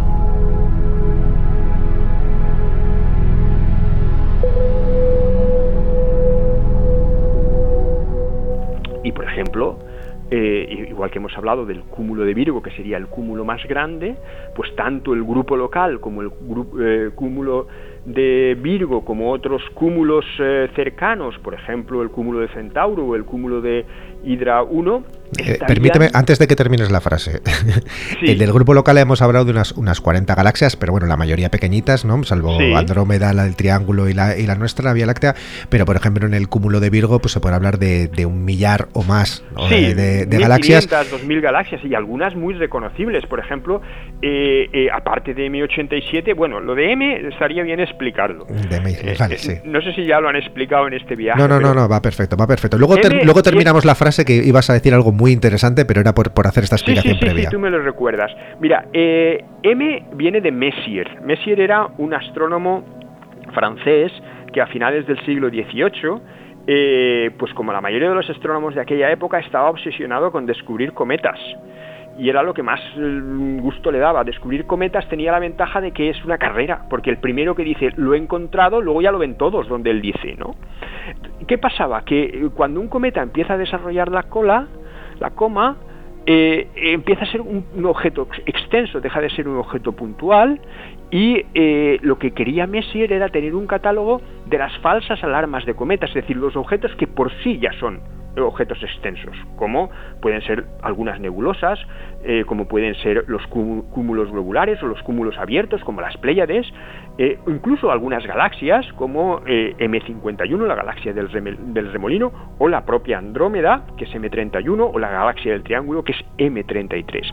Y por ejemplo, eh, igual que hemos hablado del cúmulo de Virgo, que sería el cúmulo más grande, pues tanto el grupo local como el grupo, eh, cúmulo de Virgo, como otros cúmulos eh, cercanos, por ejemplo el cúmulo de Centauro o el cúmulo de Hidra uno. Eh, permíteme, antes de que termines la frase, sí. El del grupo local hemos hablado de unas, unas cuarenta galaxias, pero bueno, la mayoría pequeñitas, ¿no? Salvo sí. Andrómeda, la del Triángulo y la, y la nuestra, la Vía Láctea, pero por ejemplo en el cúmulo de Virgo pues se puede hablar de, de un millar o más, ¿no? Sí, de, de, de galaxias. dos mil galaxias y algunas muy reconocibles, por ejemplo, eh, eh, aparte de eme ochenta y siete, bueno, lo de M estaría bien explicarlo. De M, eh, vale, eh, sí. No sé si ya lo han explicado en este viaje. No, no, no, no, va perfecto, va perfecto. Luego, ter, luego terminamos la frase que ibas a decir algo muy interesante, pero era por, por hacer esta explicación sí, sí, previa. Sí, sí, tú me lo recuerdas. Mira, eh, M viene de Messier. Messier era un astrónomo francés que a finales del siglo dieciocho, eh, pues como la mayoría de los astrónomos de aquella época, estaba obsesionado con descubrir cometas. Y era lo que más gusto le daba. Descubrir cometas tenía la ventaja de que es una carrera, porque el primero que dice lo he encontrado, luego ya lo ven todos donde él dice, ¿no? ¿Qué pasaba? Que cuando un cometa empieza a desarrollar la cola, la coma, eh, empieza a ser un, un objeto extenso, deja de ser un objeto puntual, y eh, lo que quería Messier era tener un catálogo de las falsas alarmas de cometas, es decir, los objetos que por sí ya son objetos extensos, como pueden ser algunas nebulosas, eh, como pueden ser los cúmulos globulares o los cúmulos abiertos, como las Pléyades, eh, incluso algunas galaxias, como eh, eme cincuenta y uno, la galaxia del, remel, del remolino, o la propia Andrómeda, que es eme treinta y uno, o la galaxia del Triángulo, que es eme treinta y tres.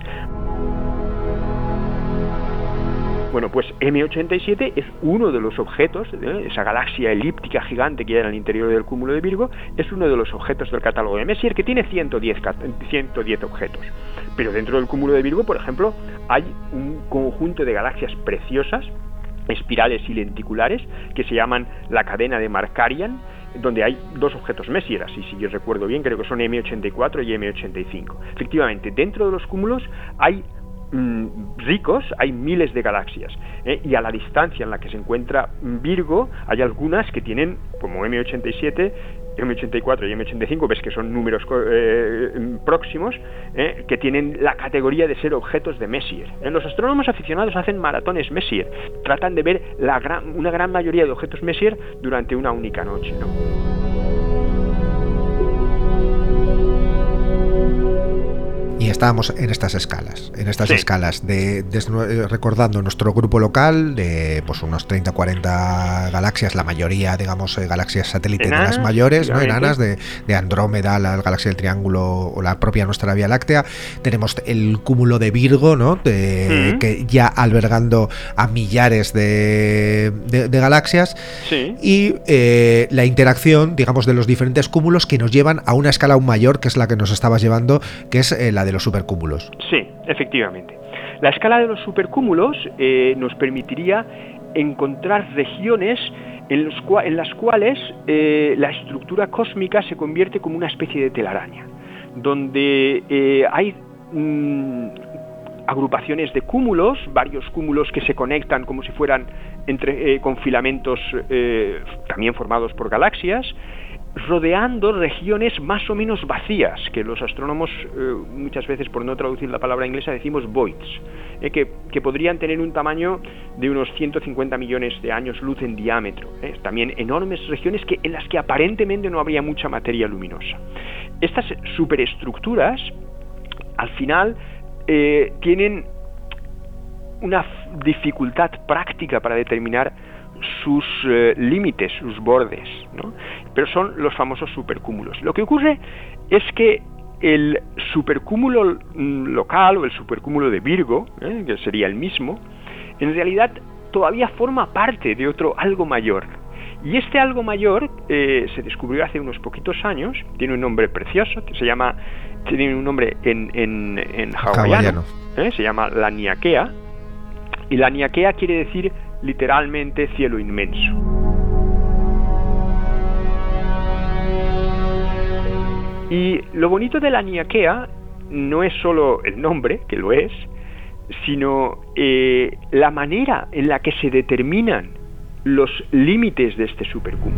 Bueno, pues eme ochenta y siete es uno de los objetos, ¿eh? Esa galaxia elíptica gigante que hay en el interior del cúmulo de Virgo, es uno de los objetos del catálogo de Messier, que tiene ciento diez objetos. Pero dentro del cúmulo de Virgo, por ejemplo, hay un conjunto de galaxias preciosas, espirales y lenticulares, que se llaman la cadena de Markarian, donde hay dos objetos Messier, así si yo recuerdo bien, creo que son eme ochenta y cuatro y eme ochenta y cinco. Efectivamente, dentro de los cúmulos hay ricos, hay miles de galaxias, ¿eh? Y a la distancia en la que se encuentra Virgo hay algunas que tienen, como eme ochenta y siete, eme ochenta y cuatro y eme ochenta y cinco, ves que son números eh, próximos, ¿eh? Que tienen la categoría de ser objetos de Messier. ¿eh? Los astrónomos aficionados hacen maratones Messier, tratan de ver la gran, una gran mayoría de objetos Messier durante una única noche, ¿no? Y estábamos en estas escalas, en estas sí. escalas de, de recordando nuestro grupo local de pues unos treinta a cuarenta galaxias, la mayoría, digamos, eh, galaxias satélite enanas, de las mayores, ¿no? Enanas, de, de Andrómeda, la galaxia del Triángulo o la propia nuestra Vía Láctea. Tenemos el cúmulo de Virgo, ¿no? De, uh-huh. que ya albergando a millares de, de, de galaxias. Sí. Y eh, la interacción, digamos, de los diferentes cúmulos que nos llevan a una escala aún mayor, que es la que nos estabas llevando, que es eh, la de los supercúmulos. Sí, efectivamente. La escala de los supercúmulos eh, nos permitiría encontrar regiones en, los cua- en las cuales eh, la estructura cósmica se convierte como una especie de telaraña, donde eh, hay mmm, agrupaciones de cúmulos, varios cúmulos que se conectan como si fueran entre, eh, con filamentos eh, también formados por galaxias, rodeando regiones más o menos vacías, que los astrónomos eh, muchas veces, por no traducir la palabra inglesa, decimos voids, eh, que, que podrían tener un tamaño de unos ciento cincuenta millones de años luz en diámetro, eh, también enormes regiones que, en las que aparentemente no habría mucha materia luminosa. Estas superestructuras, al final, eh, tienen una dificultad práctica para determinar sus eh, límites, sus bordes, ¿no? Pero son los famosos supercúmulos. Lo que ocurre es que el supercúmulo local o el supercúmulo de Virgo, ¿eh? que sería el mismo, en realidad todavía forma parte de otro algo mayor. Y este algo mayor eh, se descubrió hace unos poquitos años, tiene un nombre precioso, se llama, tiene un nombre en, en, en hawaiano, ¿eh? Se llama Laniakea, y Laniakea quiere decir literalmente cielo inmenso. Y lo bonito de la Niaquea no es solo el nombre, que lo es, sino eh, la manera en la que se determinan los límites de este supercúmulo.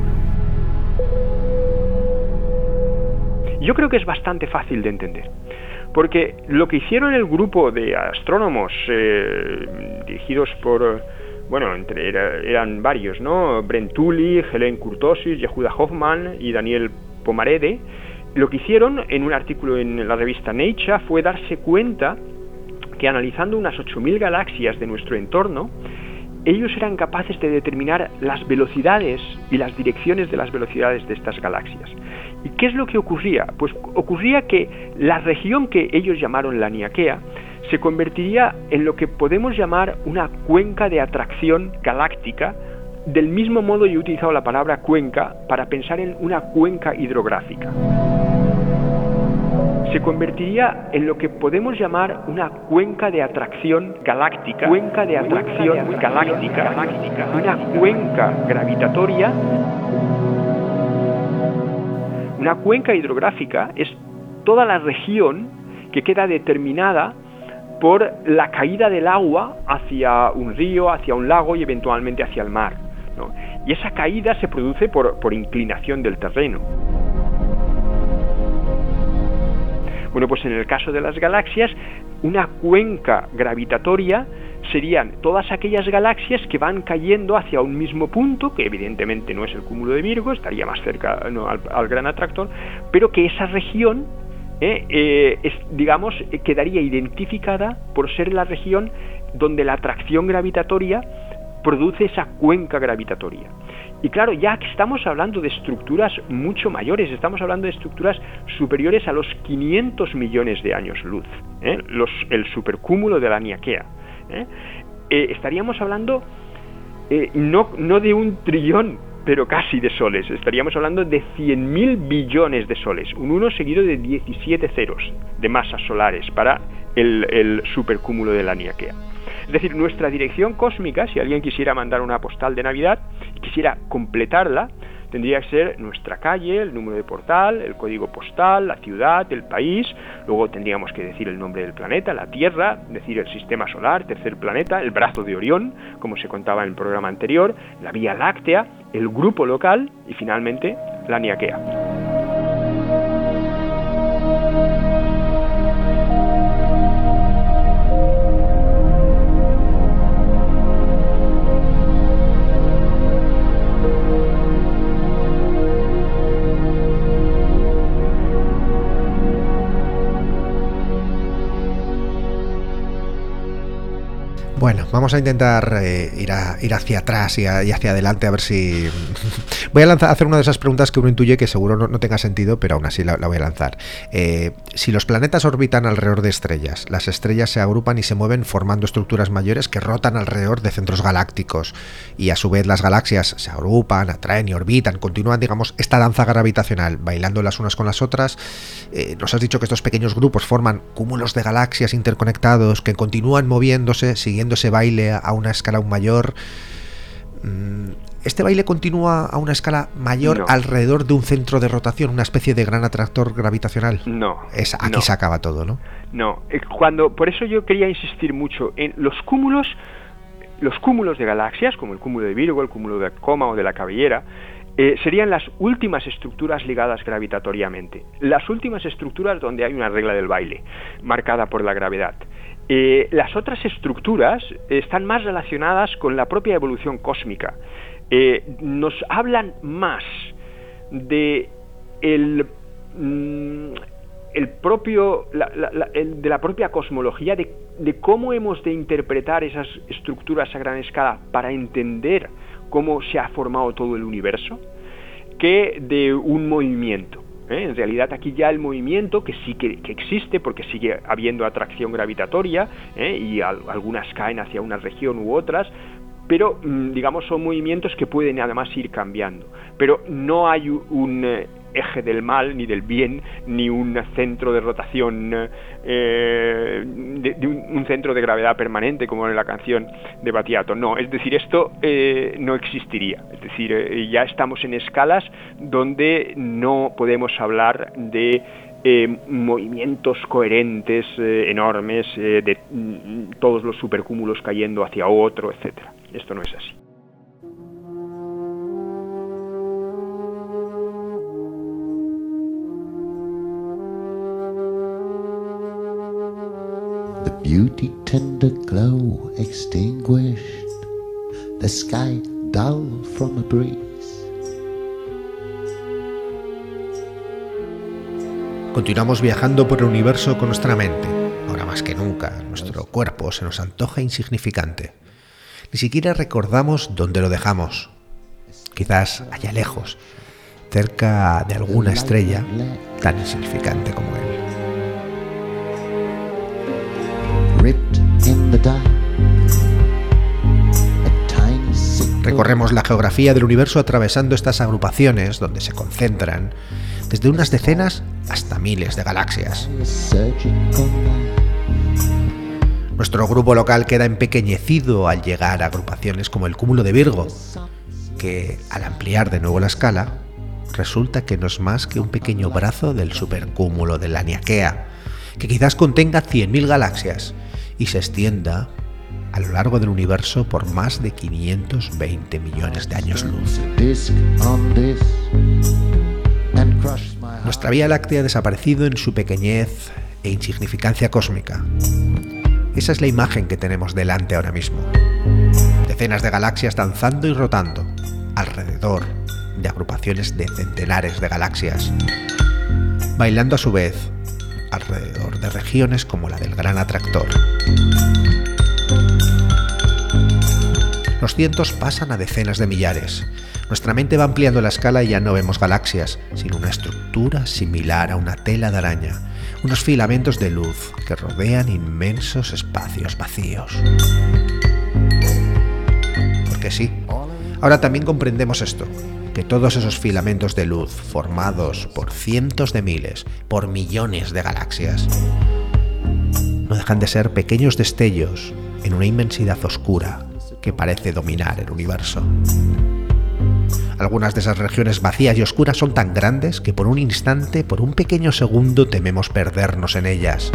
Yo creo que es bastante fácil de entender, porque lo que hicieron el grupo de astrónomos eh, dirigidos por, bueno, entre, era, eran varios, ¿no? Brent Tully, Helen Kurtosis, Yehuda Hoffman y Daniel Pomarede, lo que hicieron en un artículo en la revista Nature fue darse cuenta que analizando unas ocho mil galaxias de nuestro entorno, ellos eran capaces de determinar las velocidades y las direcciones de las velocidades de estas galaxias. ¿Y qué es lo que ocurría? Pues ocurría que la región que ellos llamaron la Niaquea se convertiría en lo que podemos llamar una cuenca de atracción galáctica. Del mismo modo yo he utilizado la palabra cuenca para pensar en una cuenca hidrográfica. Se convertiría en lo que podemos llamar una cuenca de atracción galáctica, cuenca de atracción galáctica, galáctica, una cuenca gravitatoria. Una cuenca hidrográfica es toda la región que queda determinada por la caída del agua hacia un río, hacia un lago y eventualmente hacia el mar, ¿no? Y esa caída se produce por, por inclinación del terreno. Bueno, pues en el caso de las galaxias, una cuenca gravitatoria serían todas aquellas galaxias que van cayendo hacia un mismo punto, que evidentemente no es el cúmulo de Virgo, estaría más cerca, no, al, al gran atractor, pero que esa región, eh, eh, es, digamos, eh, quedaría identificada por ser la región donde la atracción gravitatoria produce esa cuenca gravitatoria. Y claro, ya que estamos hablando de estructuras mucho mayores, estamos hablando de estructuras superiores a los quinientos millones de años luz, ¿eh? los, el supercúmulo de la Niaquea. ¿eh? Eh, estaríamos hablando eh, no, no de un trillón, pero casi de soles, estaríamos hablando de cien mil billones de soles, un uno seguido de diecisiete ceros de masas solares para el, el supercúmulo de la Niaquea. Es decir, nuestra dirección cósmica, si alguien quisiera mandar una postal de Navidad y quisiera completarla, tendría que ser nuestra calle, el número de portal, el código postal, la ciudad, el país. Luego tendríamos que decir el nombre del planeta, la Tierra, decir el sistema solar, tercer planeta, el brazo de Orión, como se contaba en el programa anterior, la Vía Láctea, el grupo local y finalmente la Niaquea. Bueno, vamos a intentar eh, ir, a, ir hacia atrás y, a, y hacia adelante a ver si... Voy a lanzar, hacer una de esas preguntas que uno intuye que seguro no, no tenga sentido, pero aún así la, la voy a lanzar. Eh, si los planetas orbitan alrededor de estrellas, las estrellas se agrupan y se mueven formando estructuras mayores que rotan alrededor de centros galácticos, y a su vez las galaxias se agrupan, atraen y orbitan, continúan, digamos, esta danza gravitacional, bailando las unas con las otras. Eh, nos has dicho que estos pequeños grupos forman cúmulos de galaxias interconectados que continúan moviéndose, siguiendo ese baile a una escala aún mayor. ¿Este baile continúa a una escala mayor no. alrededor de un centro de rotación, una especie de gran atractor gravitacional? No. Es, aquí no. se acaba todo, ¿no? No. Cuando, por eso yo quería insistir mucho en los cúmulos, los cúmulos de galaxias, como el cúmulo de Virgo, el cúmulo de Coma o de la Cabellera, eh, serían las últimas estructuras ligadas gravitatoriamente. Las últimas estructuras donde hay una regla del baile, marcada por la gravedad. Eh, las otras estructuras están más relacionadas con la propia evolución cósmica. Eh, nos hablan más de el, mm, el propio, la, la, la, el, de la propia cosmología, de, de cómo hemos de interpretar esas estructuras a gran escala para entender cómo se ha formado todo el universo, que de un movimiento. ¿Eh? En realidad aquí ya el movimiento, que sí que, que existe porque sigue habiendo atracción gravitatoria, ¿eh? y al, algunas caen hacia una región u otras, pero mmm, digamos son movimientos que pueden además ir cambiando, pero no hay un eh, eje del mal ni del bien, ni un centro de rotación eh, de, de un, un centro de gravedad permanente como en la canción de Battiato. No, es decir, esto eh, no existiría. Es decir, eh, ya estamos en escalas donde no podemos hablar de eh, movimientos coherentes eh, enormes, eh, de mm, todos los supercúmulos cayendo hacia otro, etcétera. Esto no es así. Beauty tender glow extinguished, the sky dull from a breeze. Continuamos viajando por el universo con nuestra mente. Ahora más que nunca, nuestro cuerpo se nos antoja insignificante. Ni siquiera recordamos dónde lo dejamos. Quizás allá lejos, cerca de alguna estrella tan insignificante como él. Recorremos la geografía del universo atravesando estas agrupaciones donde se concentran desde unas decenas hasta miles de galaxias. Nuestro grupo local queda empequeñecido al llegar a agrupaciones como el Cúmulo de Virgo, que al ampliar de nuevo la escala, resulta que no es más que un pequeño brazo del supercúmulo de Laniakea, que quizás contenga cien mil galaxias y se extienda a lo largo del universo por más de quinientos veinte millones de años luz. Nuestra Vía Láctea ha desaparecido en su pequeñez e insignificancia cósmica. Esa es la imagen que tenemos delante ahora mismo. Decenas de galaxias danzando y rotando alrededor de agrupaciones de centenares de galaxias, bailando a su vez alrededor de regiones como la del Gran Atractor. Los cientos pasan a decenas de millares. Nuestra mente va ampliando la escala y ya no vemos galaxias, sino una estructura similar a una tela de araña, unos filamentos de luz que rodean inmensos espacios vacíos. Porque sí, ahora también comprendemos esto, que todos esos filamentos de luz formados por cientos de miles, por millones de galaxias, no dejan de ser pequeños destellos en una inmensidad oscura que parece dominar el universo. Algunas de esas regiones vacías y oscuras son tan grandes que por un instante, por un pequeño segundo, tememos perdernos en ellas.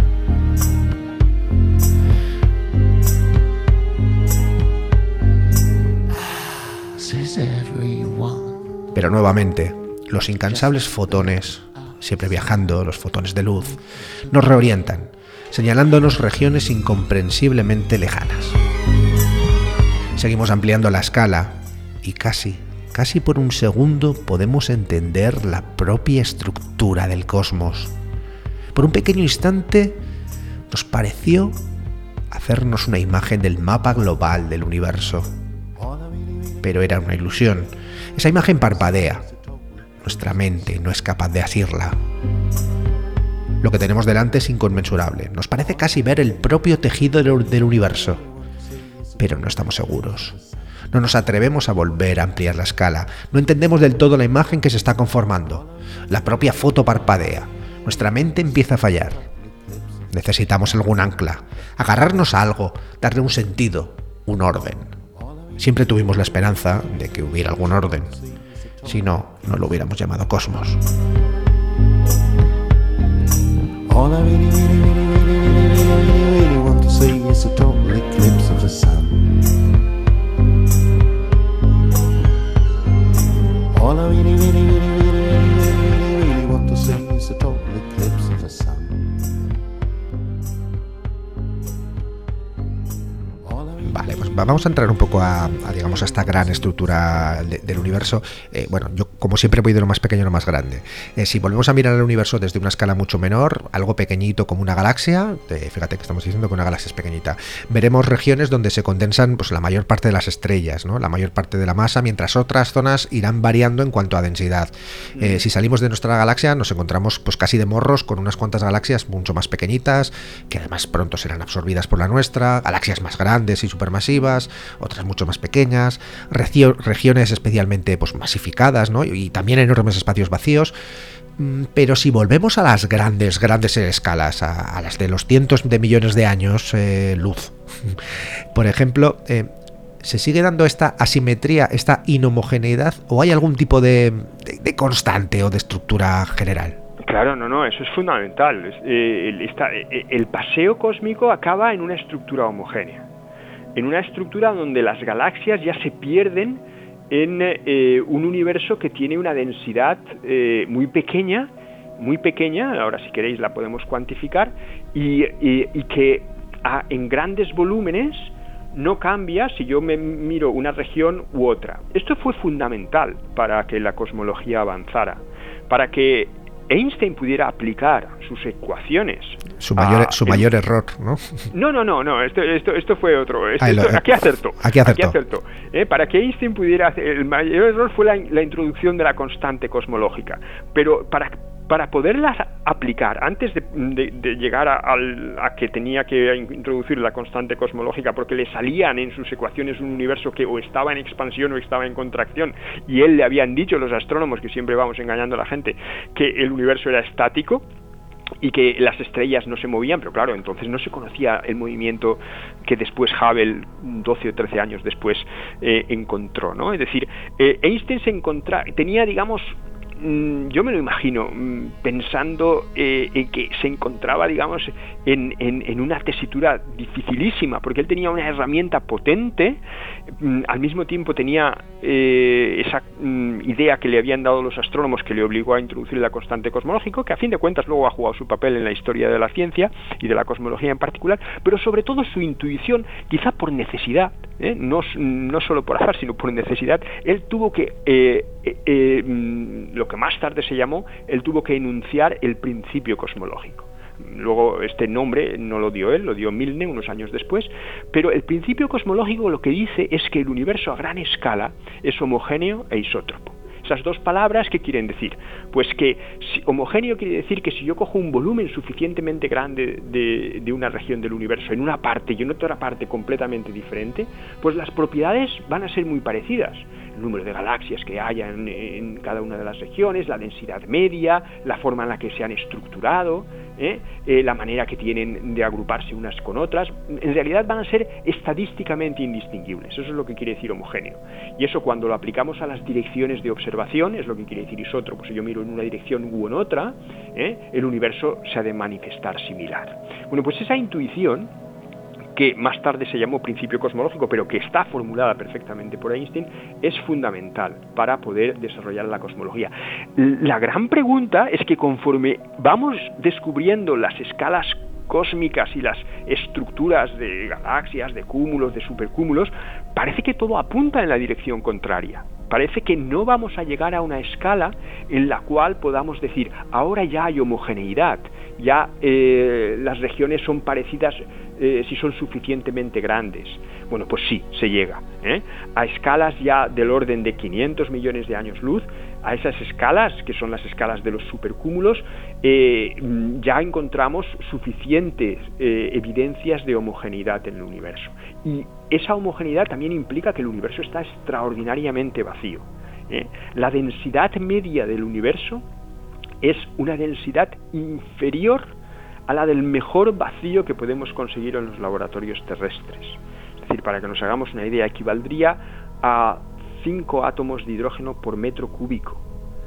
Pero nuevamente, los incansables fotones, siempre viajando, los fotones de luz, nos reorientan, señalándonos regiones incomprensiblemente lejanas. Seguimos ampliando la escala y casi, casi por un segundo podemos entender la propia estructura del cosmos. Por un pequeño instante nos pareció hacernos una imagen del mapa global del universo. Pero era una ilusión. Esa imagen parpadea. Nuestra mente no es capaz de asirla. Lo que tenemos delante es inconmensurable. Nos parece casi ver el propio tejido del universo. Pero no estamos seguros. No nos atrevemos a volver a ampliar la escala. No entendemos del todo la imagen que se está conformando. La propia foto parpadea. Nuestra mente empieza a fallar. Necesitamos algún ancla. Agarrarnos a algo. Darle un sentido. Un orden. Siempre tuvimos la esperanza de que hubiera algún orden. Si no, no lo hubiéramos llamado cosmos. All I really, really, really, really, really, really, really want to see is a total eclipse of the sun. All I really, really, really, really, really, really, really want to see is a total eclipse of the sun. Vale, pues vamos a entrar un poco a, a digamos, a esta gran estructura de, del universo. Eh, bueno, yo como siempre voy de lo más pequeño a lo más grande. Eh, si volvemos a mirar el universo desde una escala mucho menor, algo pequeñito como una galaxia, eh, fíjate que estamos diciendo que una galaxia es pequeñita, veremos regiones donde se condensan pues la mayor parte de las estrellas, ¿no? La mayor parte de la masa, mientras otras zonas irán variando en cuanto a densidad. Eh, si salimos de nuestra galaxia nos encontramos pues casi de morros con unas cuantas galaxias mucho más pequeñitas, que además pronto serán absorbidas por la nuestra, galaxias más grandes y supermasivas, otras mucho más pequeñas, regio- regiones especialmente pues masificadas, ¿no? Y también enormes espacios vacíos. Pero si volvemos a las grandes, grandes escalas, a, a las de los cientos de millones de años eh, luz, por ejemplo, eh, ¿se sigue dando esta asimetría, esta inhomogeneidad, o hay algún tipo de, de, de constante o de estructura general? Claro, no, no, eso es fundamental. Eh, el, esta, eh, el paseo cósmico acaba en una estructura homogénea, en una estructura donde las galaxias ya se pierden en eh, un universo que tiene una densidad eh, muy pequeña, muy pequeña, ahora si queréis la podemos cuantificar, y, y, y que a, en grandes volúmenes no cambia si yo me miro una región u otra. Esto fue fundamental para que la cosmología avanzara, para que Einstein pudiera aplicar sus ecuaciones. Su mayor, a, su mayor el, error, ¿no? No, no, no, no. Esto, esto, esto fue otro. Esto, Ay, lo, esto, aquí acertó. Aquí acertó. Aquí acertó. ¿Eh? Para que Einstein pudiera hacer, el mayor error fue la, la introducción de la constante cosmológica. Pero para para poderlas aplicar antes de, de, de llegar a, a, a que tenía que introducir la constante cosmológica, porque le salían en sus ecuaciones un universo que o estaba en expansión o estaba en contracción, y él le habían dicho, los astrónomos, que siempre vamos engañando a la gente, que el universo era estático y que las estrellas no se movían, pero claro, entonces no se conocía el movimiento que después Hubble, doce o trece años después, eh, encontró, ¿no? Es decir, eh, Einstein se encontraba, tenía, digamos, yo me lo imagino pensando eh, en que se encontraba, digamos, en, en, en una tesitura dificilísima, porque él tenía una herramienta potente, al mismo tiempo tenía eh, esa mm, idea que le habían dado los astrónomos que le obligó a introducir la constante cosmológica, que a fin de cuentas luego ha jugado su papel en la historia de la ciencia y de la cosmología en particular, pero sobre todo su intuición, quizá por necesidad, ¿eh? no, no solo por azar, sino por necesidad. Él tuvo que eh, eh, eh, lo que más tarde se llamó, él tuvo que enunciar el principio cosmológico. Luego este nombre no lo dio él, lo dio Milne unos años después, pero el principio cosmológico lo que dice es que el universo a gran escala es homogéneo e isótropo. Esas dos palabras, ¿qué quieren decir? Pues que si, homogéneo quiere decir que si yo cojo un volumen suficientemente grande de, de una región del universo en una parte y en otra parte completamente diferente, pues las propiedades van a ser muy parecidas. El número de galaxias que haya en, en cada una de las regiones, la densidad media, la forma en la que se han estructurado, ¿eh? Eh, la manera que tienen de agruparse unas con otras, en realidad van a ser estadísticamente indistinguibles. Eso es lo que quiere decir homogéneo. Y eso, cuando lo aplicamos a las direcciones de observación, es lo que quiere decir isótropo. Si yo miro en una dirección u en otra, ¿eh? el universo se ha de manifestar similar. Bueno, pues esa intuición, que más tarde se llamó principio cosmológico, pero que está formulada perfectamente por Einstein, es fundamental para poder desarrollar la cosmología. La gran pregunta es que conforme vamos descubriendo las escalas cósmicas y las estructuras de galaxias, de cúmulos, de supercúmulos, parece que todo apunta en la dirección contraria. Parece que no vamos a llegar a una escala en la cual podamos decir, ahora ya hay homogeneidad, ya eh, las regiones son parecidas eh, si son suficientemente grandes. Bueno, pues sí, se llega, ¿eh? a escalas ya del orden de quinientos millones de años luz. A esas escalas, que son las escalas de los supercúmulos, eh, ya encontramos suficientes eh, evidencias de homogeneidad en el universo. Y esa homogeneidad también implica que el universo está extraordinariamente vacío, ¿eh? La densidad media del universo es una densidad inferior a la del mejor vacío que podemos conseguir en los laboratorios terrestres. Es decir, para que nos hagamos una idea, equivaldría a cinco átomos de hidrógeno por metro cúbico.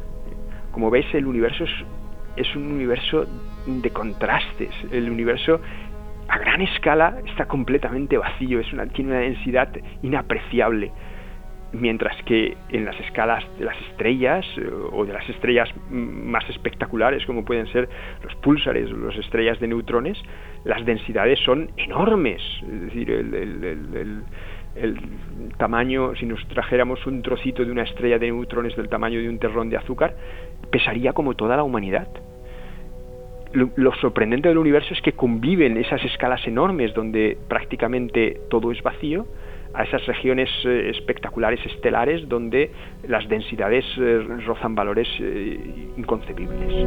Como veis, el universo es, es un universo de contrastes. El universo a gran escala está completamente vacío, es una, tiene una densidad inapreciable, mientras que en las escalas de las estrellas o de las estrellas más espectaculares, como pueden ser los púlsares o las estrellas de neutrones, las densidades son enormes. Es decir, el, el, el, el el tamaño, si nos trajéramos un trocito de una estrella de neutrones del tamaño de un terrón de azúcar, pesaría como toda la humanidad. Lo, lo sorprendente del universo es que conviven esas escalas enormes donde prácticamente todo es vacío, a esas regiones eh, espectaculares estelares donde las densidades eh, rozan valores eh, inconcebibles.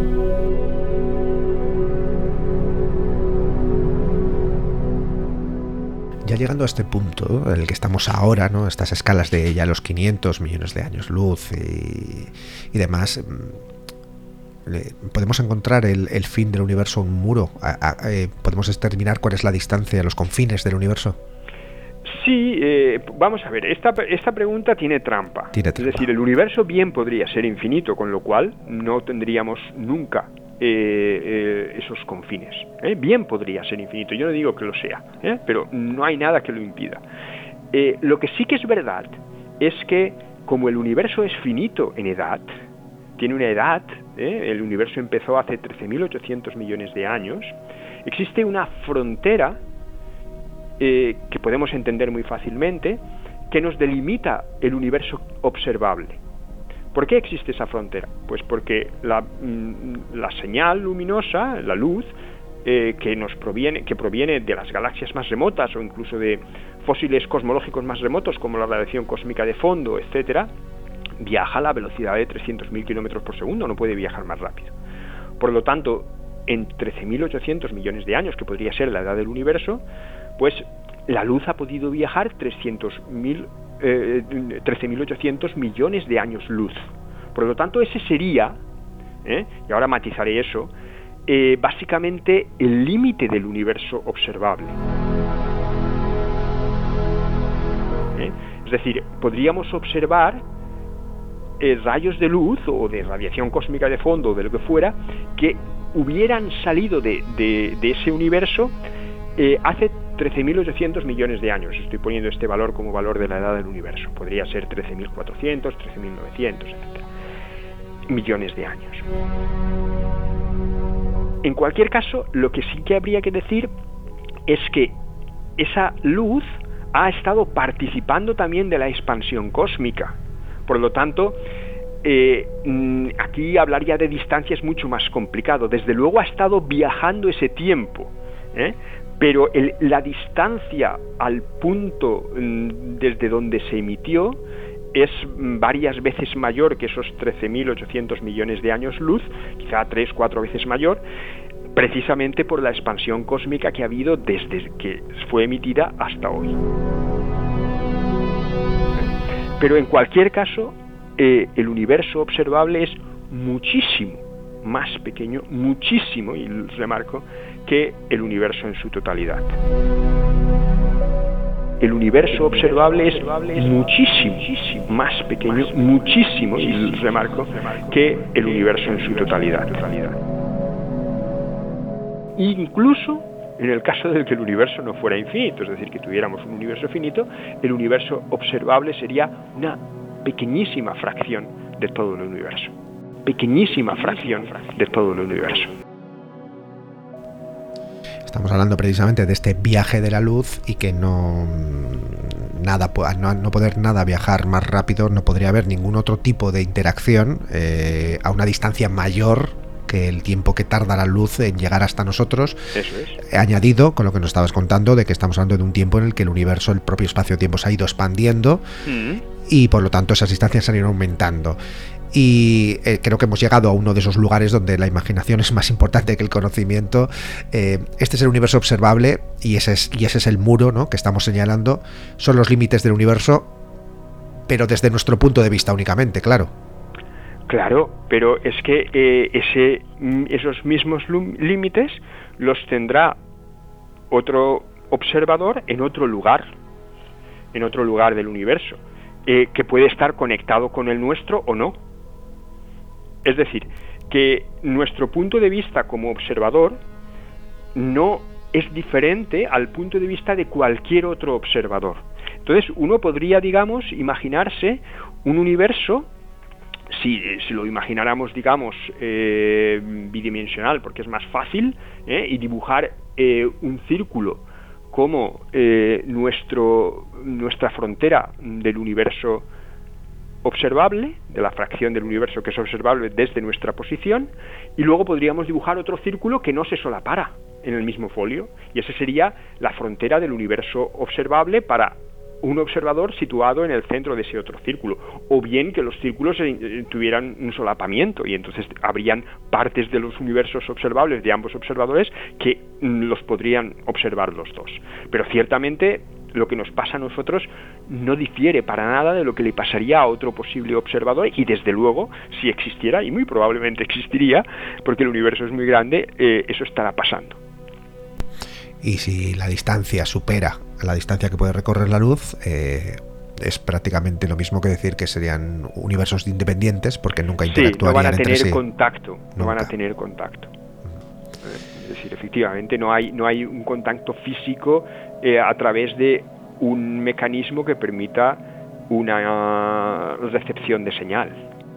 Ya llegando a este punto en el que estamos ahora, ¿no? Estas escalas de ya los quinientos millones de años luz y, y demás, ¿Podemos encontrar el, el fin del universo un muro? A, a, eh, ¿Podemos determinar cuál es la distancia, los confines del universo? Sí, eh, vamos a ver, esta, esta pregunta tiene trampa. tiene trampa. Es decir, el universo bien podría ser infinito, con lo cual no tendríamos nunca eh, eh, esos confines. ¿eh? Bien podría ser infinito, yo no digo que lo sea, ¿eh? pero no hay nada que lo impida. Eh, lo que sí que es verdad es que como el universo es finito en edad, tiene una edad, ¿eh? el universo empezó hace trece mil ochocientos millones de años, existe una frontera eh, que podemos entender muy fácilmente, que nos delimita el universo observable. ¿Por qué existe esa frontera? Pues porque la, la señal luminosa, la luz, eh, que nos proviene, que proviene de las galaxias más remotas o incluso de fósiles cosmológicos más remotos como la radiación cósmica de fondo, etcétera, viaja a la velocidad de trescientos mil kilómetros por segundo, no puede viajar más rápido. Por lo tanto, en trece mil ochocientos millones de años, que podría ser la edad del universo, pues la luz ha podido viajar trescientos mil, eh, trece mil ochocientos millones de años luz. Por lo tanto, ese sería, ¿eh? y ahora matizaré eso, eh, básicamente el límite del universo observable. ¿Eh? Es decir, podríamos observar eh, rayos de luz o de radiación cósmica de fondo o de lo que fuera que hubieran salido de, de, de ese universo eh, hace trece mil ochocientos millones de años. Estoy poniendo este valor como valor de la edad del universo. Podría ser trece mil cuatrocientos, trece mil novecientos, etcétera. Millones de años. En cualquier caso, lo que sí que habría que decir es que esa luz ha estado participando también de la expansión cósmica. Por lo tanto, eh, aquí hablaría de distancias mucho más complicado. Desde luego ha estado viajando ese tiempo, ¿eh? pero el, la distancia al punto mm, desde donde se emitió es varias veces mayor que esos trece mil ochocientos millones de años luz, quizá tres, cuatro veces mayor, precisamente por la expansión cósmica que ha habido desde que fue emitida hasta hoy. Pero en cualquier caso, eh, el universo observable es muchísimo más pequeño, muchísimo, y remarco, que el universo en su totalidad. El universo observable es muchísimo más pequeño, muchísimo, y remarco, que el universo en su totalidad. Incluso en el caso de que el universo no fuera infinito, es decir, que tuviéramos un universo finito, el universo observable sería una pequeñísima fracción de todo el universo. Pequeñísima fracción de todo el universo. Estamos hablando precisamente de este viaje de la luz y que no nada no, no poder nada viajar más rápido, no podría haber ningún otro tipo de interacción eh, a una distancia mayor que el tiempo que tarda la luz en llegar hasta nosotros. Eso es. Añadido con lo que nos estabas contando de que estamos hablando de un tiempo en el que el universo, el propio espacio-tiempo se ha ido expandiendo mm. y por lo tanto esas distancias se han ido aumentando. Y eh, creo que hemos llegado a uno de esos lugares donde la imaginación es más importante que el conocimiento. Eh, este es el universo observable y ese es, y ese es el muro, ¿no?, que estamos señalando. Son los límites del universo, pero desde nuestro punto de vista únicamente, claro. Claro, pero es que eh, ese, esos mismos límites los tendrá otro observador en otro lugar, en otro lugar del universo, eh, que puede estar conectado con el nuestro o no. Es decir, que nuestro punto de vista como observador no es diferente al punto de vista de cualquier otro observador. Entonces, uno podría, digamos, imaginarse un universo, si, si lo imagináramos, digamos, eh, bidimensional, porque es más fácil, ¿eh? y dibujar eh, un círculo como eh, nuestro, nuestra frontera del universo observable, de la fracción del universo que es observable desde nuestra posición, y luego podríamos dibujar otro círculo que no se solapara en el mismo folio, y esa sería la frontera del universo observable para un observador situado en el centro de ese otro círculo, o bien que los círculos eh, tuvieran un solapamiento y entonces habrían partes de los universos observables de ambos observadores que mm, los podrían observar los dos. Pero ciertamente lo que nos pasa a nosotros no difiere para nada de lo que le pasaría a otro posible observador, y desde luego, si existiera, y muy probablemente existiría, porque el universo es muy grande, eh, eso estará pasando. Y si la distancia supera a la distancia que puede recorrer la luz, eh, es prácticamente lo mismo que decir que serían universos independientes, porque nunca interactuarían entre sí. Sí, no van a tener contacto, no van a tener contacto. Es decir, efectivamente no hay, no hay un contacto físico eh, a través de un mecanismo que permita una recepción de señal.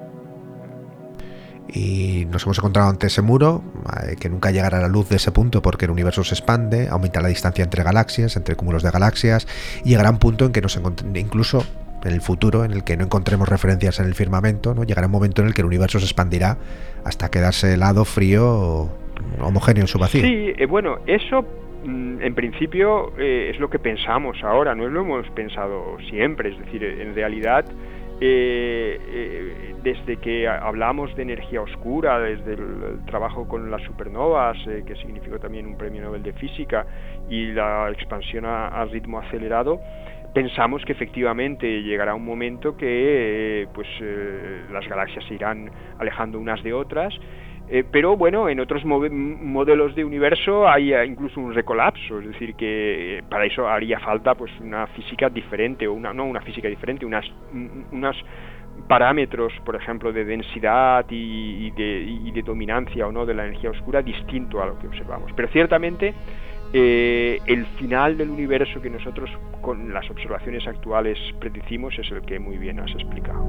Y nos hemos encontrado ante ese muro, eh, que nunca llegará la luz de ese punto porque el universo se expande, aumenta la distancia entre galaxias, entre cúmulos de galaxias, y llegará un punto en que nos encontremos, incluso en el futuro, en el que no encontremos referencias en el firmamento, ¿no? Llegará un momento en el que el universo se expandirá hasta quedarse helado, frío, homogéneo en su vacío. Sí, eh, bueno, eso en principio eh, es lo que pensamos ahora, no lo hemos pensado siempre, es decir, en realidad Eh, eh, desde que hablamos de energía oscura, desde el, el trabajo con las supernovas, eh, que significó también un premio Nobel de Física, y la expansión a, a ritmo acelerado, pensamos que efectivamente llegará un momento que eh, pues eh, las galaxias se irán alejando unas de otras. Eh, pero bueno, en otros mo modelos de universo hay uh, incluso un recolapso, es decir, que eh, para eso haría falta pues una física diferente, o una no una física diferente, unas unos parámetros, por ejemplo, de densidad y, y, de, y de dominancia o no de la energía oscura distinto a lo que observamos. Pero ciertamente eh, el final del universo que nosotros con las observaciones actuales predecimos es el que muy bien has explicado.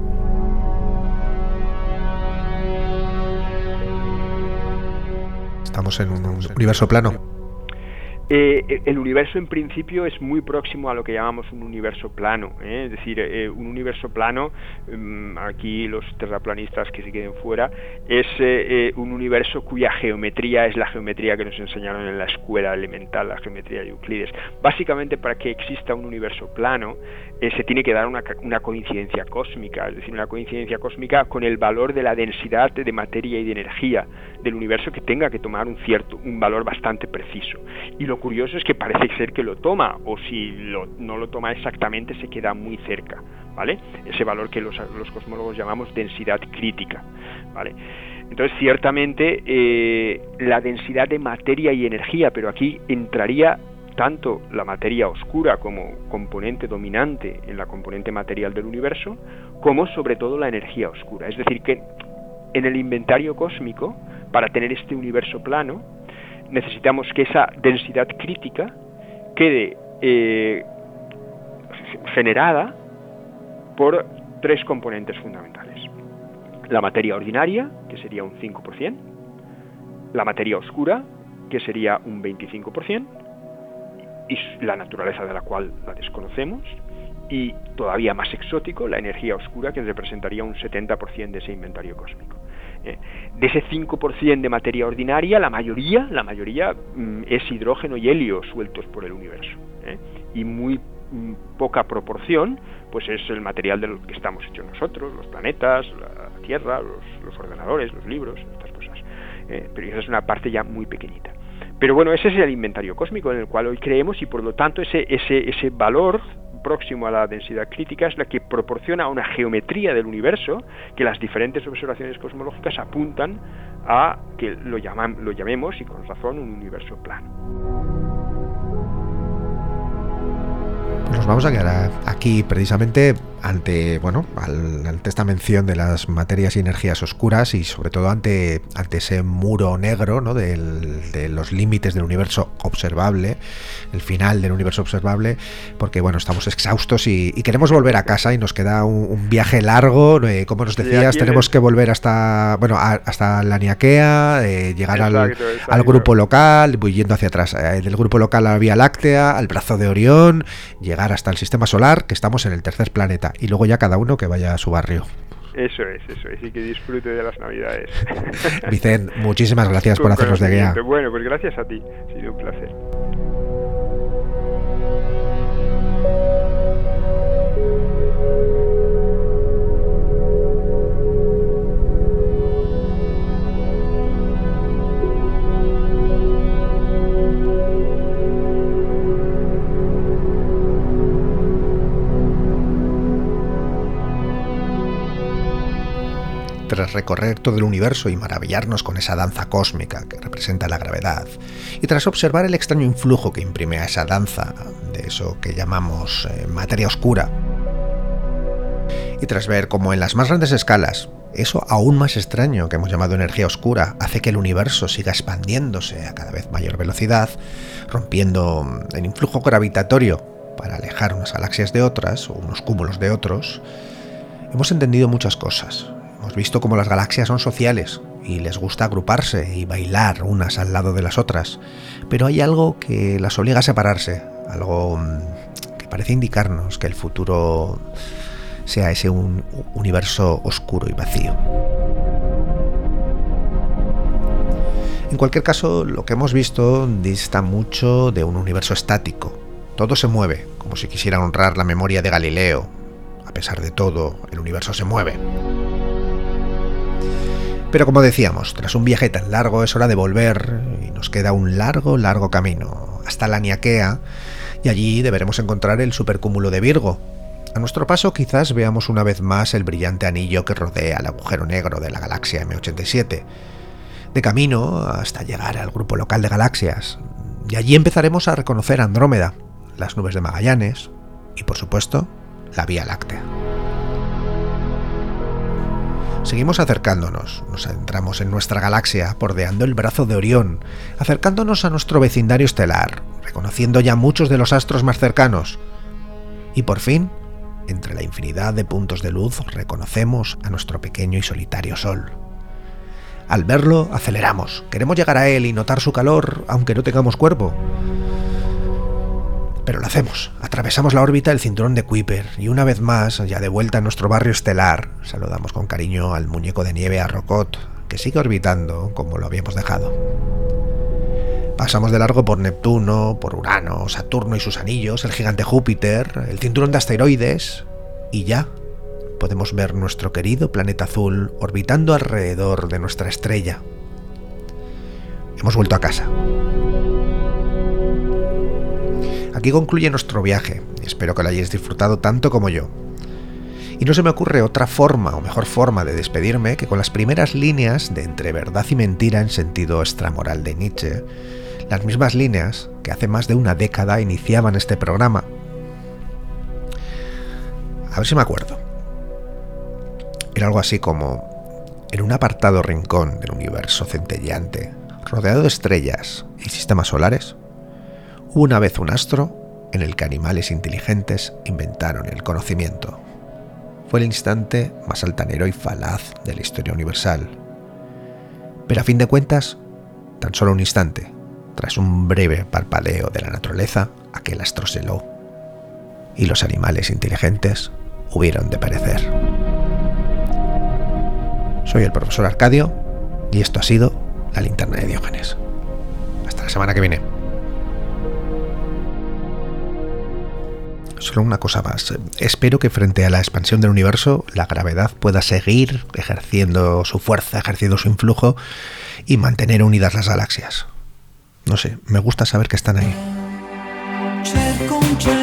¿Estamos en un universo plano? Eh, el universo en principio es muy próximo a lo que llamamos un universo plano, ¿eh? Es decir, eh, un universo plano, um, aquí los terraplanistas que se queden fuera, es eh, eh, un universo cuya geometría es la geometría que nos enseñaron en la escuela elemental, la geometría de Euclides. Básicamente, para que exista un universo plano, eh, se tiene que dar una, una coincidencia cósmica, es decir, una coincidencia cósmica con el valor de la densidad de materia y de energía del universo, que tenga que tomar un cierto, un valor bastante preciso. Y lo curioso es que parece ser que lo toma, o si lo, no lo toma exactamente, se queda muy cerca, ¿vale? Ese valor que los, los cosmólogos llamamos densidad crítica, ¿vale? Entonces, ciertamente, eh, la densidad de materia y energía, pero aquí entraría tanto la materia oscura como componente dominante en la componente material del universo, como sobre todo la energía oscura. Es decir, que en el inventario cósmico, para tener este universo plano, necesitamos que esa densidad crítica quede eh, generada por tres componentes fundamentales. La materia ordinaria, que sería un cinco por ciento, la materia oscura, que sería un veinticinco por ciento, y la naturaleza de la cual la desconocemos, y todavía más exótico, la energía oscura, que representaría un setenta por ciento de ese inventario cósmico. Eh, de ese cinco por ciento de materia ordinaria, la mayoría, la mayoría mm, es hidrógeno y helio sueltos por el universo, eh, y muy mm, poca proporción pues es el material de lo que estamos hechos nosotros, los planetas, la Tierra, los, los ordenadores, los libros, estas cosas, eh, pero esa es una parte ya muy pequeñita. Pero bueno, ese es el inventario cósmico en el cual hoy creemos, y por lo tanto ese, ese, ese valor próximo a la densidad crítica es la que proporciona una geometría del universo que las diferentes observaciones cosmológicas apuntan a que lo, llaman, lo llamemos, y con razón, un universo plano. Nos vamos a quedar aquí precisamente ante, bueno, al, ante esta mención de las materias y energías oscuras, y sobre todo ante, ante ese muro negro, ¿no? Del, de los límites del universo observable, el final del universo observable, porque bueno, estamos exhaustos y, y queremos volver a casa, y nos queda un, un viaje largo, eh, como nos decías, tenemos que volver hasta, bueno, a, hasta la Niaquea, eh, llegar exacto, al, exacto. al grupo local, voy yendo hacia atrás, eh, del grupo local a la Vía Láctea, al brazo de Orión, llegar hasta el sistema solar, que estamos en el tercer planeta, y luego ya cada uno que vaya a su barrio. Eso es, eso es, y que disfrute de las Navidades. Vicent, muchísimas gracias por hacernos de guía. Bueno, pues gracias a ti, ha sido un placer. tras recorrer todo el universo y maravillarnos con esa danza cósmica que representa la gravedad, y tras observar el extraño influjo que imprime a esa danza de eso que llamamos eh, materia oscura, y tras ver cómo en las más grandes escalas, eso aún más extraño que hemos llamado energía oscura hace que el universo siga expandiéndose a cada vez mayor velocidad, rompiendo el influjo gravitatorio para alejar unas galaxias de otras o unos cúmulos de otros, hemos entendido muchas cosas. Hemos visto cómo las galaxias son sociales y les gusta agruparse y bailar unas al lado de las otras, pero hay algo que las obliga a separarse, algo que parece indicarnos que el futuro sea ese un universo oscuro y vacío. En cualquier caso, lo que hemos visto dista mucho de un universo estático. Todo se mueve, como si quisiera honrar la memoria de Galileo. A pesar de todo, el universo se mueve. Pero como decíamos, tras un viaje tan largo es hora de volver y nos queda un largo, largo camino hasta la Niaquea, y allí deberemos encontrar el supercúmulo de Virgo. A nuestro paso quizás veamos una vez más el brillante anillo que rodea el agujero negro de la galaxia eme ochenta y siete. De camino hasta llegar al grupo local de galaxias, y allí empezaremos a reconocer Andrómeda, las nubes de Magallanes y, por supuesto, la Vía Láctea. Seguimos acercándonos, nos adentramos en nuestra galaxia, bordeando el brazo de Orión, acercándonos a nuestro vecindario estelar, reconociendo ya muchos de los astros más cercanos. Y por fin, entre la infinidad de puntos de luz, reconocemos a nuestro pequeño y solitario Sol. Al verlo, aceleramos, queremos llegar a él y notar su calor, aunque no tengamos cuerpo. Pero lo hacemos, atravesamos la órbita del cinturón de Kuiper y una vez más, ya de vuelta a nuestro barrio estelar, saludamos con cariño al muñeco de nieve Arrokoth, que sigue orbitando como lo habíamos dejado. Pasamos de largo por Neptuno, por Urano, Saturno y sus anillos, el gigante Júpiter, el cinturón de asteroides, y ya podemos ver nuestro querido planeta azul orbitando alrededor de nuestra estrella. Hemos vuelto a casa. Aquí concluye nuestro viaje, y espero que lo hayáis disfrutado tanto como yo. Y no se me ocurre otra forma, o mejor forma de despedirme, que con las primeras líneas de Entre verdad y mentira en sentido extramoral de Nietzsche, las mismas líneas que hace más de una década iniciaban este programa. A ver si me acuerdo. Era algo así como: en un apartado rincón del universo centelleante, rodeado de estrellas y sistemas solares, hubo una vez un astro en el que animales inteligentes inventaron el conocimiento. Fue el instante más altanero y falaz de la historia universal. Pero a fin de cuentas, tan solo un instante, tras un breve parpadeo de la naturaleza, aquel astro se heló, y los animales inteligentes hubieron de perecer. Soy el profesor Arcadio, y esto ha sido La Linterna de Diógenes. Hasta la semana que viene. Solo una cosa más. Espero que frente a la expansión del universo, la gravedad pueda seguir ejerciendo su fuerza, ejerciendo su influjo y mantener unidas las galaxias. No sé, me gusta saber que están ahí.